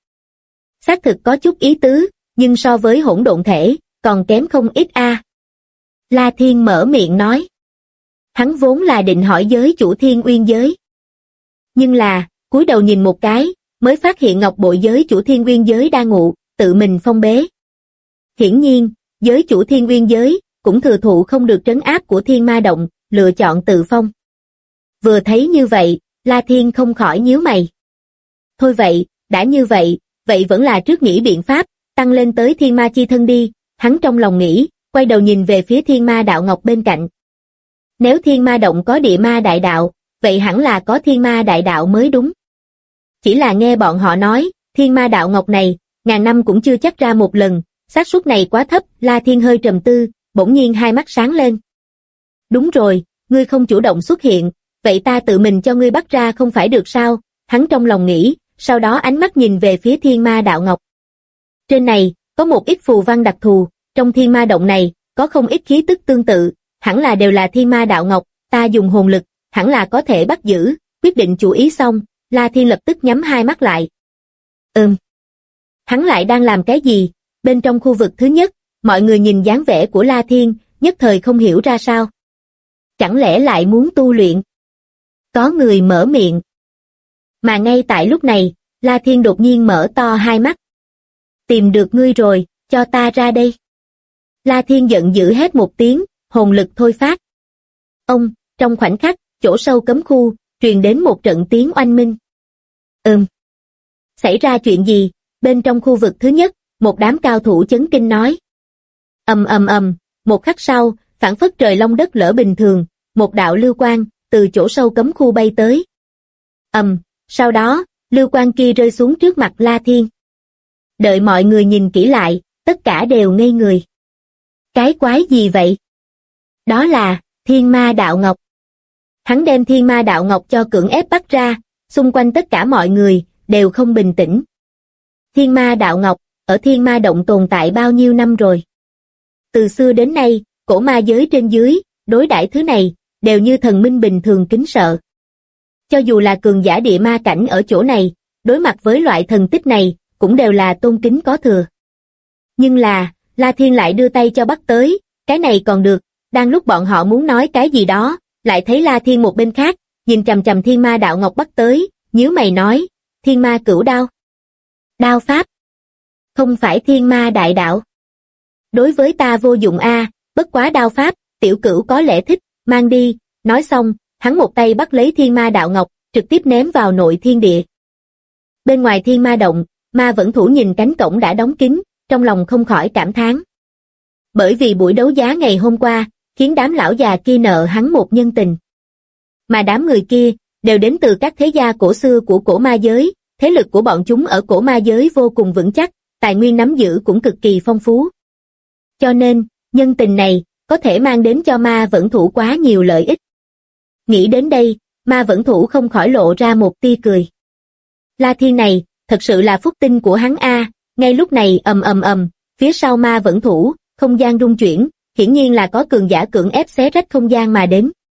Xác thực có chút ý tứ, nhưng so với hỗn độn thể, còn kém không ít a. La Thiên mở miệng nói. Hắn vốn là định hỏi giới chủ Thiên Uyên giới. Nhưng là, cúi đầu nhìn một cái, mới phát hiện ngọc bội giới chủ Thiên Uyên giới đang ngủ, tự mình phong bế. Hiển nhiên, giới chủ Thiên Uyên giới, cũng thừa thụ không được trấn áp của thiên ma động, lựa chọn tự phong. Vừa thấy như vậy, La Thiên không khỏi nhíu mày. Thôi vậy, đã như vậy, vậy vẫn là trước nghĩ biện pháp, tăng lên tới thiên ma chi thân đi, hắn trong lòng nghĩ, quay đầu nhìn về phía thiên ma đạo ngọc bên cạnh. Nếu thiên ma động có địa ma đại đạo, vậy hẳn là có thiên ma đại đạo mới đúng. Chỉ là nghe bọn họ nói, thiên ma đạo ngọc này, ngàn năm cũng chưa chắc ra một lần, xác suất này quá thấp. La Thiên hơi trầm tư, bỗng nhiên hai mắt sáng lên. Đúng rồi, ngươi không chủ động xuất hiện, vậy ta tự mình cho ngươi bắt ra không phải được sao? Hắn trong lòng nghĩ, sau đó ánh mắt nhìn về phía thiên ma đạo ngọc. Trên này, có một ít phù văn đặc thù, trong thiên ma động này, có không ít khí tức tương tự, hẳn là đều là thiên ma đạo ngọc, ta dùng hồn lực, hẳn là có thể bắt giữ. Quyết định chủ ý xong, La Thiên lập tức nhắm hai mắt lại. Hắn lại đang làm cái gì? Bên trong khu vực thứ nhất, mọi người nhìn dáng vẻ của La Thiên, nhất thời không hiểu ra sao. Chẳng lẽ lại muốn tu luyện? Có người mở miệng. Mà ngay tại lúc này, La Thiên đột nhiên mở to hai mắt. Tìm được ngươi rồi, cho ta ra đây. La Thiên giận dữ hét một tiếng, hồn lực thôi phát. Trong khoảnh khắc, chỗ sâu cấm khu, truyền đến một trận tiếng oanh minh. Xảy ra chuyện gì? Bên trong khu vực thứ nhất, một đám cao thủ chấn kinh nói. Một khắc sau, phảng phất trời long đất lở bình thường, một đạo lưu quang từ chỗ sâu cấm khu bay tới. Sau đó, lưu quang kia rơi xuống trước mặt La Thiên. Đợi mọi người nhìn kỹ lại, tất cả đều ngây người. Cái quái gì vậy? Đó là thiên ma đạo ngọc. Hắn đem thiên ma đạo ngọc cho cưỡng ép bắt ra, xung quanh tất cả mọi người đều không bình tĩnh. Thiên ma đạo ngọc, ở thiên ma động tồn tại bao nhiêu năm rồi? Từ xưa đến nay, cổ ma giới trên dưới, đối đãi thứ này, đều như thần minh bình thường kính sợ. Cho dù là cường giả địa ma cảnh ở chỗ này, đối mặt với loại thần tích này, cũng đều là tôn kính có thừa. Nhưng là, La Thiên lại đưa tay cho bắt tới, cái này còn được, đang lúc bọn họ muốn nói cái gì đó, lại thấy La Thiên một bên khác, nhìn chằm chằm thiên ma đạo ngọc bắt tới, nhíu mày nói, thiên ma cửu đao. Đao pháp. Không phải thiên ma đại đạo. Đối với ta vô dụng a, bất quá đao pháp, tiểu cửu có lẽ thích, mang đi. Nói xong, hắn một tay bắt lấy thiên ma đạo ngọc, trực tiếp ném vào nội thiên địa. Bên ngoài thiên ma động, ma vẫn thủ nhìn cánh cổng đã đóng kín, trong lòng không khỏi cảm thán. Bởi vì buổi đấu giá ngày hôm qua, khiến đám lão già kia nợ hắn một nhân tình. Mà đám người kia, đều đến từ các thế gia cổ xưa của cổ ma giới, thế lực của bọn chúng ở cổ ma giới vô cùng vững chắc, tài nguyên nắm giữ cũng cực kỳ phong phú. Cho nên, nhân tình này, có thể mang đến cho ma vẫn thủ quá nhiều lợi ích. Nghĩ đến đây, ma vẫn thủ không khỏi lộ ra một tia cười. La Thiên này, thật sự là phúc tinh của hắn a. Ngay lúc này phía sau ma vẫn thủ, không gian rung chuyển, hiển nhiên là có cường giả cưỡng ép xé rách không gian mà đến.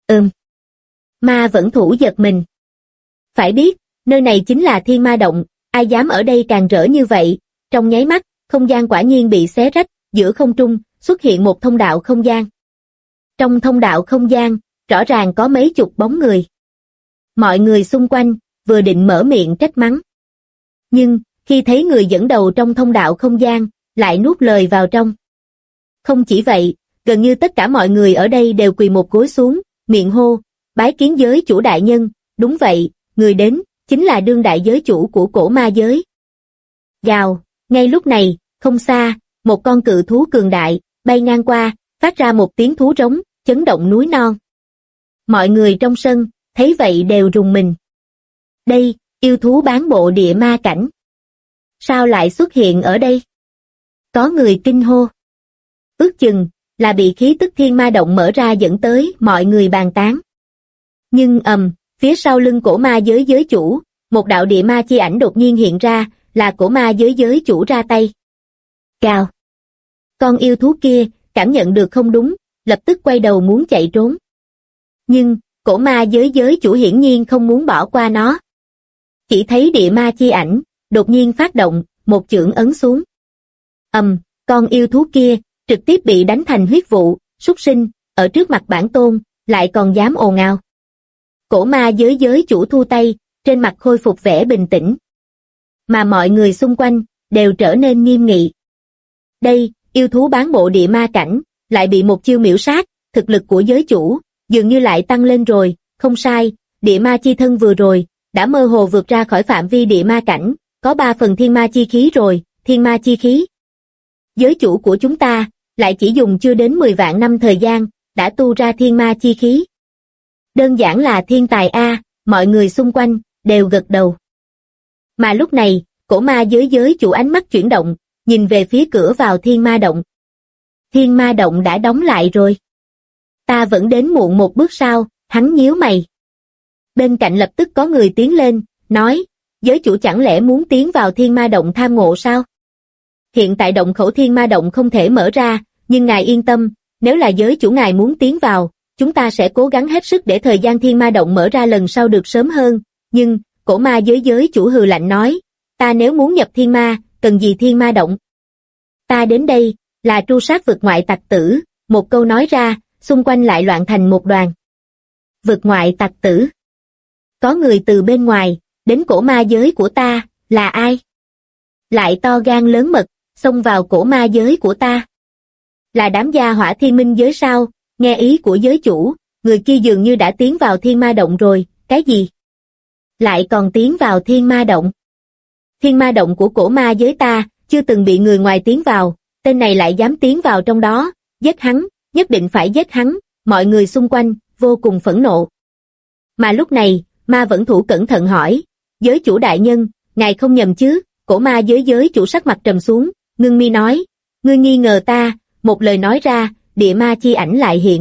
Ma Vẫn Thủ giật mình. Phải biết, nơi này chính là Thiên Ma Động, ai dám ở đây càng rỡ như vậy. Trong nháy mắt, không gian quả nhiên bị xé rách, giữa không trung xuất hiện một thông đạo không gian. Trong thông đạo không gian, rõ ràng có mấy chục bóng người. Mọi người xung quanh vừa định mở miệng trách mắng. Nhưng, khi thấy người dẫn đầu trong thông đạo không gian, lại nuốt lời vào trong. Không chỉ vậy, gần như tất cả mọi người ở đây đều quỳ một gối xuống, miệng hô, bái kiến giới chủ đại nhân. Đúng vậy, người đến, chính là đương đại giới chủ của cổ ma giới. Gào, ngay lúc này, không xa, một con cự thú cường đại, bay ngang qua, phát ra một tiếng thú rống, chấn động núi non. Mọi người trong sân, thấy vậy đều rùng mình. Đây, yêu thú bán bộ địa ma cảnh. Sao lại xuất hiện ở đây? Có người kinh hô. Ước chừng, là bị khí tức Thiên Ma Động mở ra dẫn tới mọi người bàn tán. Nhưng phía sau lưng cổ ma giới giới chủ, một đạo địa ma chi ảnh đột nhiên hiện ra, là cổ ma giới giới chủ ra tay. Cào. Con yêu thú kia, cảm nhận được không đúng, lập tức quay đầu muốn chạy trốn. Nhưng, cổ ma giới giới chủ hiển nhiên không muốn bỏ qua nó. Chỉ thấy địa ma chi ảnh, đột nhiên phát động, một chưởng ấn xuống. Con yêu thú kia, trực tiếp bị đánh thành huyết vụ, súc sinh, ở trước mặt bản tôn, lại còn dám ồn ào. Cổ ma giới giới chủ thu tay, trên mặt khôi phục vẻ bình tĩnh. Mà mọi người xung quanh, đều trở nên nghiêm nghị. Đây, yêu thú bán bộ địa ma cảnh, lại bị một chiêu miểu sát, thực lực của giới chủ, dường như lại tăng lên rồi, không sai, địa ma chi thân vừa rồi, đã mơ hồ vượt ra khỏi phạm vi địa ma cảnh, có 3 phần thiên ma chi khí rồi, thiên ma chi khí. Giới chủ của chúng ta, lại chỉ dùng chưa đến 10 vạn năm thời gian, đã tu ra thiên ma chi khí. Đơn giản là thiên tài a, mọi người xung quanh, đều gật đầu. Mà lúc này, cổ ma giới giới chủ ánh mắt chuyển động, nhìn về phía cửa vào Thiên Ma Động. Thiên Ma Động đã đóng lại rồi. Ta vẫn đến muộn một bước sao, hắn nhíu mày. Bên cạnh lập tức có người tiến lên, nói, giới chủ chẳng lẽ muốn tiến vào Thiên Ma Động tham ngộ sao? Hiện tại động khẩu Thiên Ma Động không thể mở ra, nhưng ngài yên tâm, nếu là giới chủ ngài muốn tiến vào, chúng ta sẽ cố gắng hết sức để thời gian Thiên Ma Động mở ra lần sau được sớm hơn. Nhưng, cổ ma giới giới chủ hừ lạnh nói, ta nếu muốn nhập Thiên Ma, cần gì Thiên Ma Động? Ta đến đây, là tru sát vực ngoại tặc tử, một câu nói ra, xung quanh lại loạn thành một đoàn. Vực ngoại tặc tử. Có người từ bên ngoài, đến cổ ma giới của ta, là ai? Lại to gan lớn mật, xông vào cổ ma giới của ta. Là đám gia hỏa Thiên Minh giới sao? Nghe ý của giới chủ, người kia dường như đã tiến vào Thiên Ma Động rồi, cái gì? Lại còn tiến vào Thiên Ma Động. Thiên Ma Động của cổ ma giới ta, chưa từng bị người ngoài tiến vào, tên này lại dám tiến vào trong đó, giết hắn, nhất định phải giết hắn, mọi người xung quanh, vô cùng phẫn nộ. Mà lúc này, Ma Vẫn Thủ cẩn thận hỏi, giới chủ đại nhân, ngài không nhầm chứ? Cổ ma giới giới chủ sắc mặt trầm xuống, ngưng mi nói, ngươi nghi ngờ ta, một lời nói ra, địa ma chi ảnh lại hiện.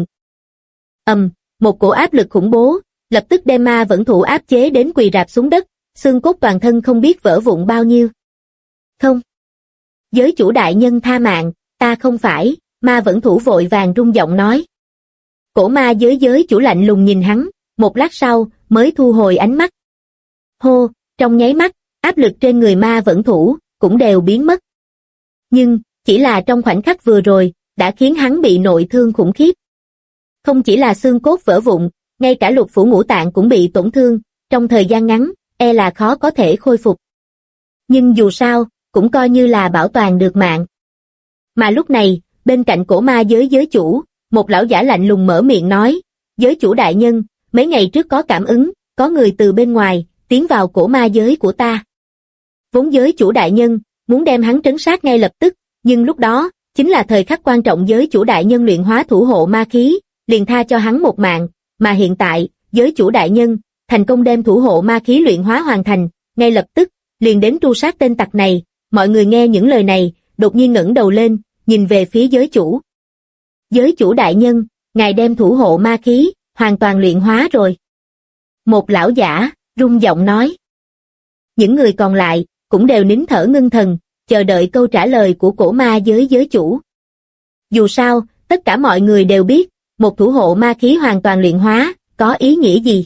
Một cổ áp lực khủng bố, lập tức đem Ma Vẫn Thủ áp chế đến quỳ rạp xuống đất, xương cốt toàn thân không biết vỡ vụn bao nhiêu. Không. Giới chủ đại nhân tha mạng, ta không phải, Ma Vẫn Thủ vội vàng rung giọng nói. Cổ ma giới giới chủ lạnh lùng nhìn hắn, một lát sau, mới thu hồi ánh mắt. Hô, trong nháy mắt, áp lực trên người Ma Vẫn Thủ, cũng đều biến mất. Nhưng, chỉ là trong khoảnh khắc vừa rồi, đã khiến hắn bị nội thương khủng khiếp. Không chỉ là xương cốt vỡ vụn, ngay cả lục phủ ngũ tạng cũng bị tổn thương, trong thời gian ngắn, e là khó có thể khôi phục. Nhưng dù sao, cũng coi như là bảo toàn được mạng. Mà lúc này, bên cạnh cổ ma giới giới chủ, một lão giả lạnh lùng mở miệng nói, giới chủ đại nhân, mấy ngày trước có cảm ứng, có người từ bên ngoài, tiến vào cổ ma giới của ta. Vốn giới chủ đại nhân, muốn đem hắn trấn sát ngay lập tức, nhưng lúc đó, chính là thời khắc quan trọng giới chủ đại nhân luyện hóa thủ hộ ma khí, liền tha cho hắn một mạng, mà hiện tại, giới chủ đại nhân, thành công đem thủ hộ ma khí luyện hóa hoàn thành, ngay lập tức, liền đến tru sát tên tặc này. Mọi người nghe những lời này, đột nhiên ngẩng đầu lên, nhìn về phía giới chủ. Giới chủ đại nhân, ngài đem thủ hộ ma khí, hoàn toàn luyện hóa rồi. Một lão giả, rung giọng nói. Những người còn lại, cũng đều nín thở ngưng thần, chờ đợi câu trả lời của cổ ma giới giới chủ. Dù sao, tất cả mọi người đều biết, một thủ hộ ma khí hoàn toàn luyện hóa, có ý nghĩa gì?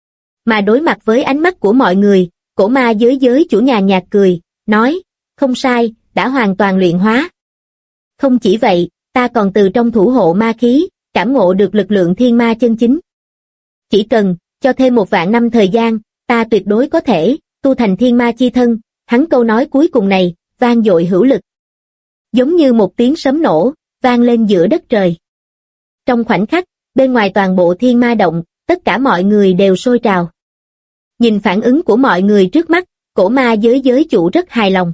Mà đối mặt với ánh mắt của mọi người, cổ ma giới chủ nhàn nhạt cười, nói, không sai, đã hoàn toàn luyện hóa. Không chỉ vậy, ta còn từ trong thủ hộ ma khí, cảm ngộ được lực lượng thiên ma chân chính. Chỉ cần, cho thêm 1.000 năm thời gian, ta tuyệt đối có thể, tu thành thiên ma chi thân. Hắn câu nói cuối cùng này, vang dội hữu lực. Giống như một tiếng sấm nổ, vang lên giữa đất trời. Trong khoảnh khắc, bên ngoài toàn bộ thiên ma động, tất cả mọi người đều sôi trào. Nhìn phản ứng của mọi người trước mắt, cổ ma giới chủ rất hài lòng.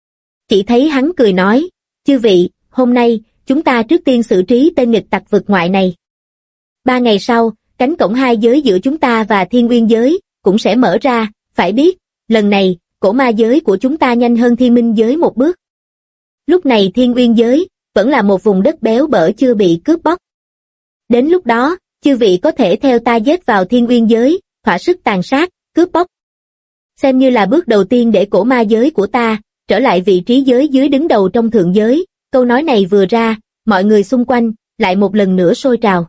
Chỉ thấy hắn cười nói, chư vị, hôm nay, chúng ta trước tiên xử trí tên nghịch tặc vực ngoại này. 3 ngày sau, cánh cổng hai giới giữa chúng ta và thiên nguyên giới, cũng sẽ mở ra, phải biết, lần này, cổ ma giới của chúng ta nhanh hơn thiên minh giới một bước. Lúc này thiên nguyên giới, vẫn là một vùng đất béo bở chưa bị cướp bóc. Đến lúc đó, chư vị có thể theo ta giết vào thiên nguyên giới, thỏa sức tàn sát, cướp bóc. Xem như là bước đầu tiên để cổ ma giới của ta, trở lại vị trí giới dưới đứng đầu trong thượng giới. Câu nói này vừa ra, mọi người xung quanh, lại một lần nữa sôi trào.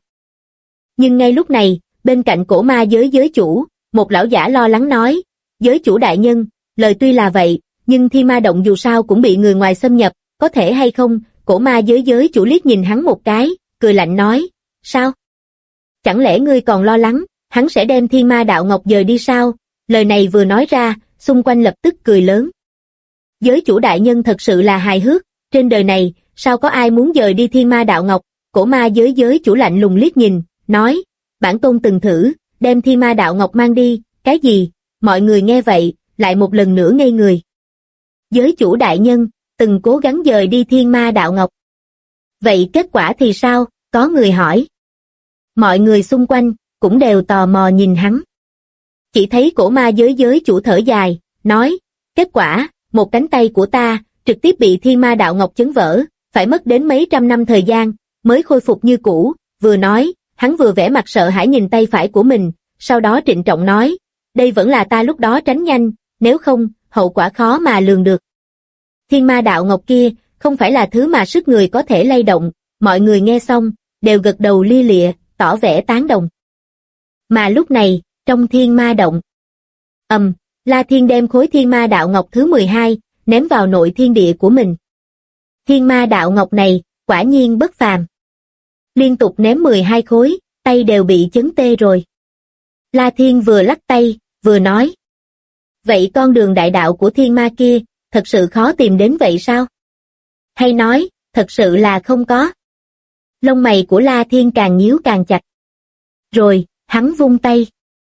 Nhưng ngay lúc này, bên cạnh cổ ma giới chủ, một lão giả lo lắng nói, giới chủ đại nhân, lời tuy là vậy, nhưng thiên ma động dù sao cũng bị người ngoài xâm nhập, có thể hay không? Cổ ma giới chủ liếc nhìn hắn một cái, cười lạnh nói, sao? Chẳng lẽ ngươi còn lo lắng, hắn sẽ đem thiên ma đạo ngọc dời đi sao? Lời này vừa nói ra, xung quanh lập tức cười lớn. Giới chủ đại nhân thật sự là hài hước, trên đời này, sao có ai muốn dời đi thiên ma đạo ngọc? Cổ ma giới chủ lạnh lùng liếc nhìn, nói, bản tôn từng thử, đem thiên ma đạo ngọc mang đi, cái gì? Mọi người nghe vậy, lại một lần nữa ngây người. Giới chủ đại nhân, từng cố gắng dời đi thiên ma đạo ngọc. Vậy kết quả thì sao? Có người hỏi. Mọi người xung quanh, cũng đều tò mò nhìn hắn. Chỉ thấy cổ ma giới chủ thở dài, nói, kết quả, một cánh tay của ta, trực tiếp bị thiên ma đạo ngọc chấn vỡ, phải mất đến mấy trăm năm thời gian, mới khôi phục như cũ. Vừa nói, hắn vừa vẽ mặt sợ hãi nhìn tay phải của mình, sau đó trịnh trọng nói, đây vẫn là ta lúc đó tránh nhanh, nếu không, hậu quả khó mà lường được. Thiên ma đạo ngọc kia, không phải là thứ mà sức người có thể lay động, mọi người nghe xong, đều gật đầu lia lịa, tỏ vẻ tán đồng. Mà lúc này, trong thiên ma động, La Thiên đem khối thiên ma đạo ngọc thứ 12, ném vào nội thiên địa của mình. Thiên ma đạo ngọc này, quả nhiên bất phàm. Liên tục ném 12 khối, tay đều bị chấn tê rồi. La Thiên vừa lắc tay, vừa nói. Vậy con đường đại đạo của thiên ma kia, thật sự khó tìm đến vậy sao? Hay nói, thật sự là không có. Lông mày của La Thiên càng nhíu càng chặt. Rồi, hắn vung tay.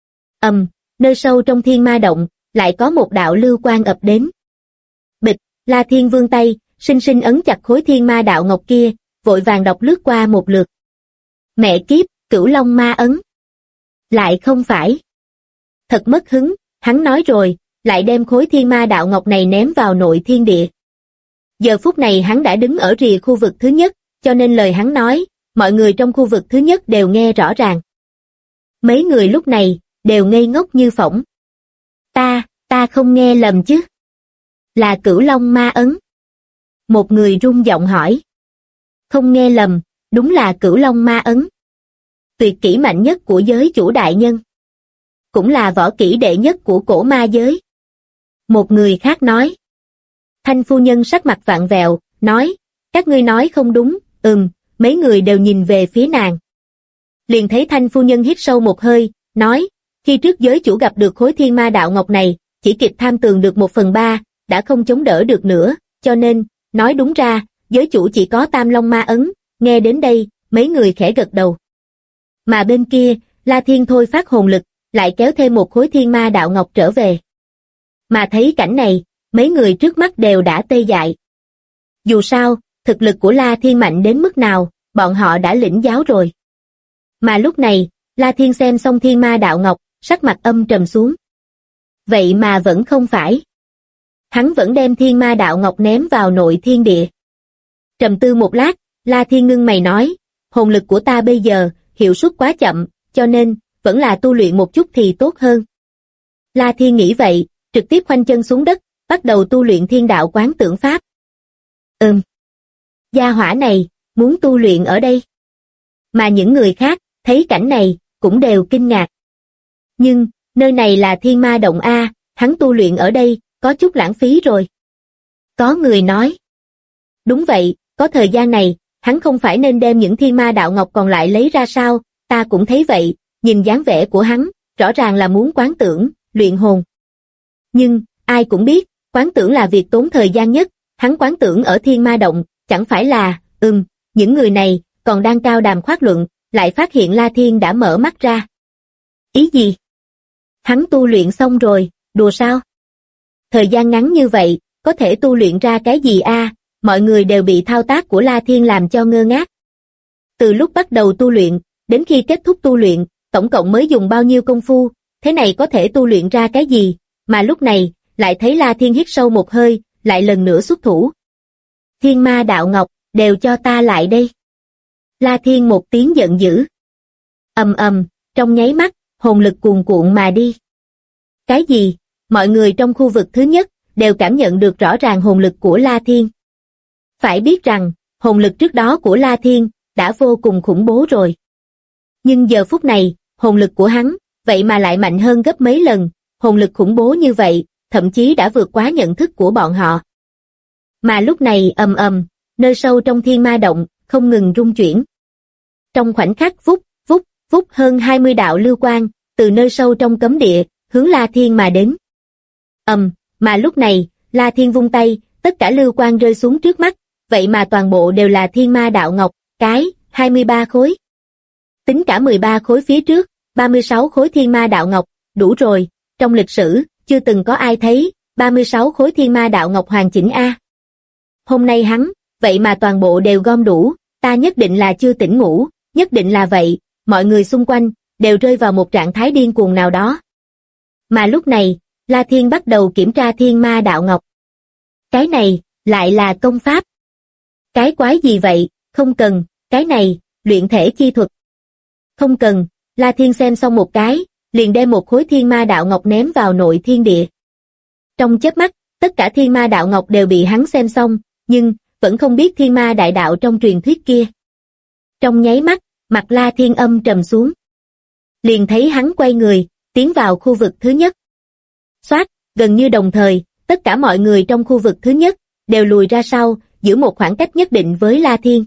Nơi sâu trong thiên ma động, lại có một đạo lưu quang ập đến. Bịch, La Thiên vươn tay, sinh sinh ấn chặt khối thiên ma đạo ngọc kia, vội vàng đọc lướt qua một lượt. Mẹ kiếp, Cửu Long ma ấn. Lại không phải. Thật mất hứng, hắn nói rồi, lại đem khối thiên ma đạo ngọc này ném vào nội thiên địa. Giờ phút này hắn đã đứng ở rìa khu vực thứ nhất, cho nên lời hắn nói, mọi người trong khu vực thứ nhất đều nghe rõ ràng. Mấy người lúc này, đều ngây ngốc như phỗng. Ta không nghe lầm chứ? Là Cửu Long ma ấn. Một người run giọng hỏi. Không nghe lầm, đúng là Cửu Long ma ấn. Tuyệt kỹ mạnh nhất của giới chủ đại nhân. Cũng là võ kỹ đệ nhất của cổ ma giới. Một người khác nói. Thanh phu nhân sắc mặt vặn vẹo, nói, các ngươi nói không đúng, mấy người đều nhìn về phía nàng. Liền thấy Thanh phu nhân hít sâu một hơi, nói, khi trước giới chủ gặp được khối thiên ma đạo ngọc này, chỉ kịp tham tường được 1/3, đã không chống đỡ được nữa, cho nên, nói đúng ra, giới chủ chỉ có Tam Long ma ấn. Nghe đến đây, mấy người khẽ gật đầu. Mà bên kia, La Thiên thôi phát hồn lực, lại kéo thêm một khối thiên ma đạo ngọc trở về. Mà thấy cảnh này, mấy người trước mắt đều đã tê dại. Dù sao, thực lực của La Thiên mạnh đến mức nào, bọn họ đã lĩnh giáo rồi. Mà lúc này, La Thiên xem xong thiên ma đạo ngọc, sắc mặt âm trầm xuống. Vậy mà vẫn không phải. Hắn vẫn đem thiên ma đạo ngọc ném vào nội thiên địa. Trầm tư một lát, La Thiên ngưng mày nói, hồn lực của ta bây giờ, hiệu suất quá chậm, cho nên, vẫn là tu luyện một chút thì tốt hơn. La Thiên nghĩ vậy, trực tiếp khoanh chân xuống đất, bắt đầu tu luyện thiên đạo quán tưởng pháp. Gia hỏa này, muốn tu luyện ở đây. Mà những người khác, thấy cảnh này, cũng đều kinh ngạc. Nhưng, nơi này là Thiên Ma Động A, hắn tu luyện ở đây, có chút lãng phí rồi. Có người nói. Đúng vậy, có thời gian này, hắn không phải nên đem những Thiên Ma Đạo Ngọc còn lại lấy ra sao, ta cũng thấy vậy, nhìn dáng vẻ của hắn, rõ ràng là muốn quán tưởng, luyện hồn. Nhưng, ai cũng biết, quán tưởng là việc tốn thời gian nhất, hắn quán tưởng ở Thiên Ma Động, chẳng phải là, những người này, còn đang cao đàm khoác luận, lại phát hiện La Thiên đã mở mắt ra. Ý gì? Hắn tu luyện xong rồi, đùa sao? Thời gian ngắn như vậy, có thể tu luyện ra cái gì a? Mọi người đều bị thao tác của La Thiên làm cho ngơ ngác. Từ lúc bắt đầu tu luyện, đến khi kết thúc tu luyện, tổng cộng mới dùng bao nhiêu công phu, thế này có thể tu luyện ra cái gì, mà lúc này, lại thấy La Thiên hít sâu một hơi, lại lần nữa xuất thủ. Thiên Ma Đạo Ngọc, đều cho ta lại đây. La Thiên một tiếng giận dữ. Ầm ầm, trong nháy mắt, hồn lực cuồn cuộn mà đi. Cái gì? Mọi người trong khu vực thứ nhất, đều cảm nhận được rõ ràng hồn lực của La Thiên. Phải biết rằng, hồn lực trước đó của La Thiên, đã vô cùng khủng bố rồi. Nhưng giờ phút này, hồn lực của hắn, vậy mà lại mạnh hơn gấp mấy lần, hồn lực khủng bố như vậy, thậm chí đã vượt quá nhận thức của bọn họ. Mà lúc này ầm ầm, nơi sâu trong Thiên Ma Động, không ngừng rung chuyển. Trong khoảnh khắc vút, vút, vút hơn 20 đạo lưu quang, từ nơi sâu trong cấm địa, hướng La Thiên mà đến. Mà lúc này, La Thiên vung tay, tất cả lưu quang rơi xuống trước mắt, vậy mà toàn bộ đều là Thiên Ma Đạo Ngọc, 23 khối. Tính cả 13 khối phía trước, 36 khối Thiên Ma Đạo Ngọc, đủ rồi, trong lịch sử, chưa từng có ai thấy, 36 khối Thiên Ma Đạo Ngọc hoàn chỉnh a. Hôm nay hắn, vậy mà toàn bộ đều gom đủ, ta nhất định là chưa tỉnh ngủ, nhất định là vậy, mọi người xung quanh, đều rơi vào một trạng thái điên cuồng nào đó. Mà lúc này, La Thiên bắt đầu kiểm tra Thiên Ma Đạo Ngọc. Cái này, lại là công pháp. Cái quái gì vậy, không cần, cái này, luyện thể chi thuật. Không cần, La Thiên xem xong một cái, liền đem một khối Thiên Ma Đạo Ngọc ném vào nội thiên địa. Trong chớp mắt, tất cả Thiên Ma Đạo Ngọc đều bị hắn xem xong, nhưng, vẫn không biết Thiên Ma Đại Đạo trong truyền thuyết kia. Trong nháy mắt, mặt La Thiên âm trầm xuống. Liền thấy hắn quay người, tiến vào khu vực thứ nhất. Xoát, gần như đồng thời, tất cả mọi người trong khu vực thứ nhất, đều lùi ra sau, giữ một khoảng cách nhất định với La Thiên.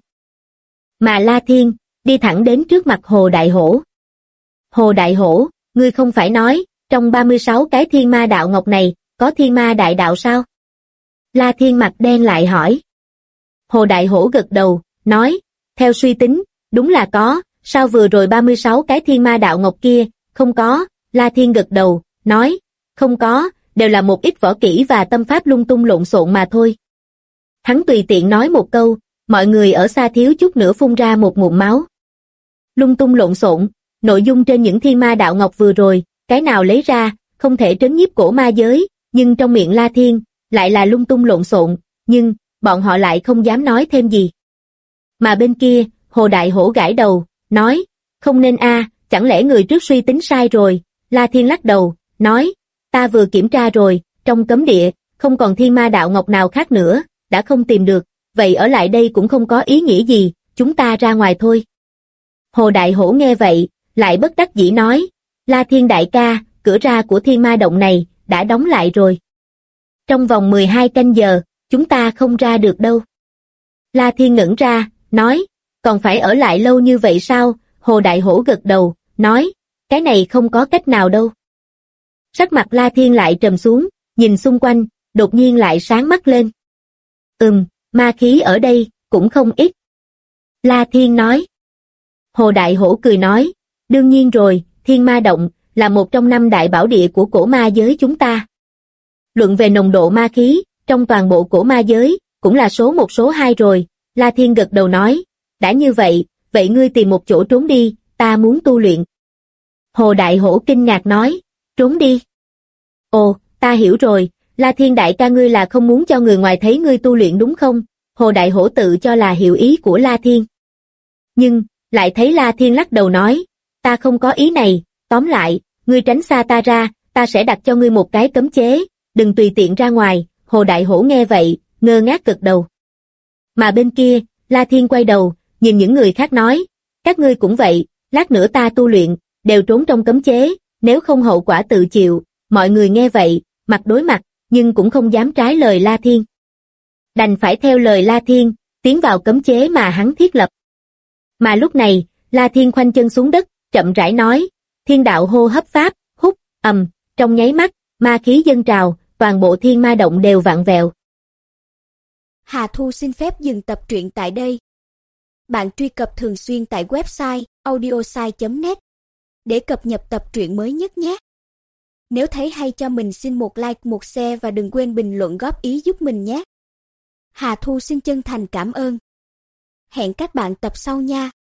Mà La Thiên, đi thẳng đến trước mặt Hồ Đại Hổ. Hồ Đại Hổ, ngươi không phải nói, trong 36 cái Thiên Ma Đạo Ngọc này, có Thiên Ma Đại Đạo sao? La Thiên mặt đen lại hỏi. Hồ Đại Hổ gật đầu, nói, theo suy tính, đúng là có, sao vừa rồi 36 cái Thiên Ma Đạo Ngọc kia, không có, La Thiên gật đầu, nói, không có, đều là một ít võ kỹ và tâm pháp lung tung lộn xộn mà thôi. Hắn tùy tiện nói một câu, mọi người ở xa thiếu chút nữa phun ra một ngụm máu. Lung tung lộn xộn, nội dung trên những Thiên Ma Đạo Ngọc vừa rồi, cái nào lấy ra, không thể trấn nhiếp cổ ma giới, nhưng trong miệng La Thiên, lại là lung tung lộn xộn, nhưng, bọn họ lại không dám nói thêm gì. Mà bên kia, Hồ Đại Hổ gãi đầu, nói, không nên a, chẳng lẽ người trước suy tính sai rồi, La Thiên lắc đầu, nói, ta vừa kiểm tra rồi, trong cấm địa, không còn Thiên Ma Đạo Ngọc nào khác nữa, đã không tìm được, vậy ở lại đây cũng không có ý nghĩa gì, chúng ta ra ngoài thôi. Hồ Đại Hổ nghe vậy, lại bất đắc dĩ nói, La Thiên đại ca, cửa ra của Thiên Ma Động này, đã đóng lại rồi. Trong vòng 12 canh giờ, chúng ta không ra được đâu. La Thiên ngẩn ra, nói, còn phải ở lại lâu như vậy sao? Hồ Đại Hổ gật đầu, nói, cái này không có cách nào đâu. Sắc mặt La Thiên lại trầm xuống, nhìn xung quanh, đột nhiên lại sáng mắt lên. Ma khí ở đây, cũng không ít. La Thiên nói. Hồ Đại Hổ cười nói, đương nhiên rồi, Thiên Ma Động, là một trong 5 đại bảo địa của cổ ma giới chúng ta. Luận về nồng độ ma khí, trong toàn bộ cổ ma giới, cũng là số 1 số 2 rồi, La Thiên gật đầu nói, đã như vậy, vậy ngươi tìm một chỗ trốn đi, ta muốn tu luyện. Hồ Đại Hổ kinh ngạc nói, trốn đi. Ồ, ta hiểu rồi, La Thiên đại ca ngươi là không muốn cho người ngoài thấy ngươi tu luyện đúng không? Hồ Đại Hổ tự cho là hiểu ý của La Thiên. Nhưng, lại thấy La Thiên lắc đầu nói, ta không có ý này, tóm lại, ngươi tránh xa ta ra, ta sẽ đặt cho ngươi một cái cấm chế, đừng tùy tiện ra ngoài. Hồ Đại Hổ nghe vậy, ngơ ngác gật đầu. Mà bên kia, La Thiên quay đầu, nhìn những người khác nói, các ngươi cũng vậy, lát nữa ta tu luyện, đều trốn trong cấm chế, nếu không hậu quả tự chịu, mọi người nghe vậy, mặt đối mặt, nhưng cũng không dám trái lời La Thiên. Đành phải theo lời La Thiên, tiến vào cấm chế mà hắn thiết lập. Mà lúc này, La Thiên khoanh chân xuống đất, chậm rãi nói, thiên đạo hô hấp pháp, hút, trong nháy mắt, ma khí dâng trào, toàn bộ thiên ma động đều vặn vẹo. Hà Thu xin phép dừng tập truyện tại đây. Bạn truy cập thường xuyên tại website audiosai.net để cập nhật tập truyện mới nhất nhé. Nếu thấy hay cho mình xin một like, một share và đừng quên bình luận góp ý giúp mình nhé. Hà Thu xin chân thành cảm ơn. Hẹn các bạn tập sau nha.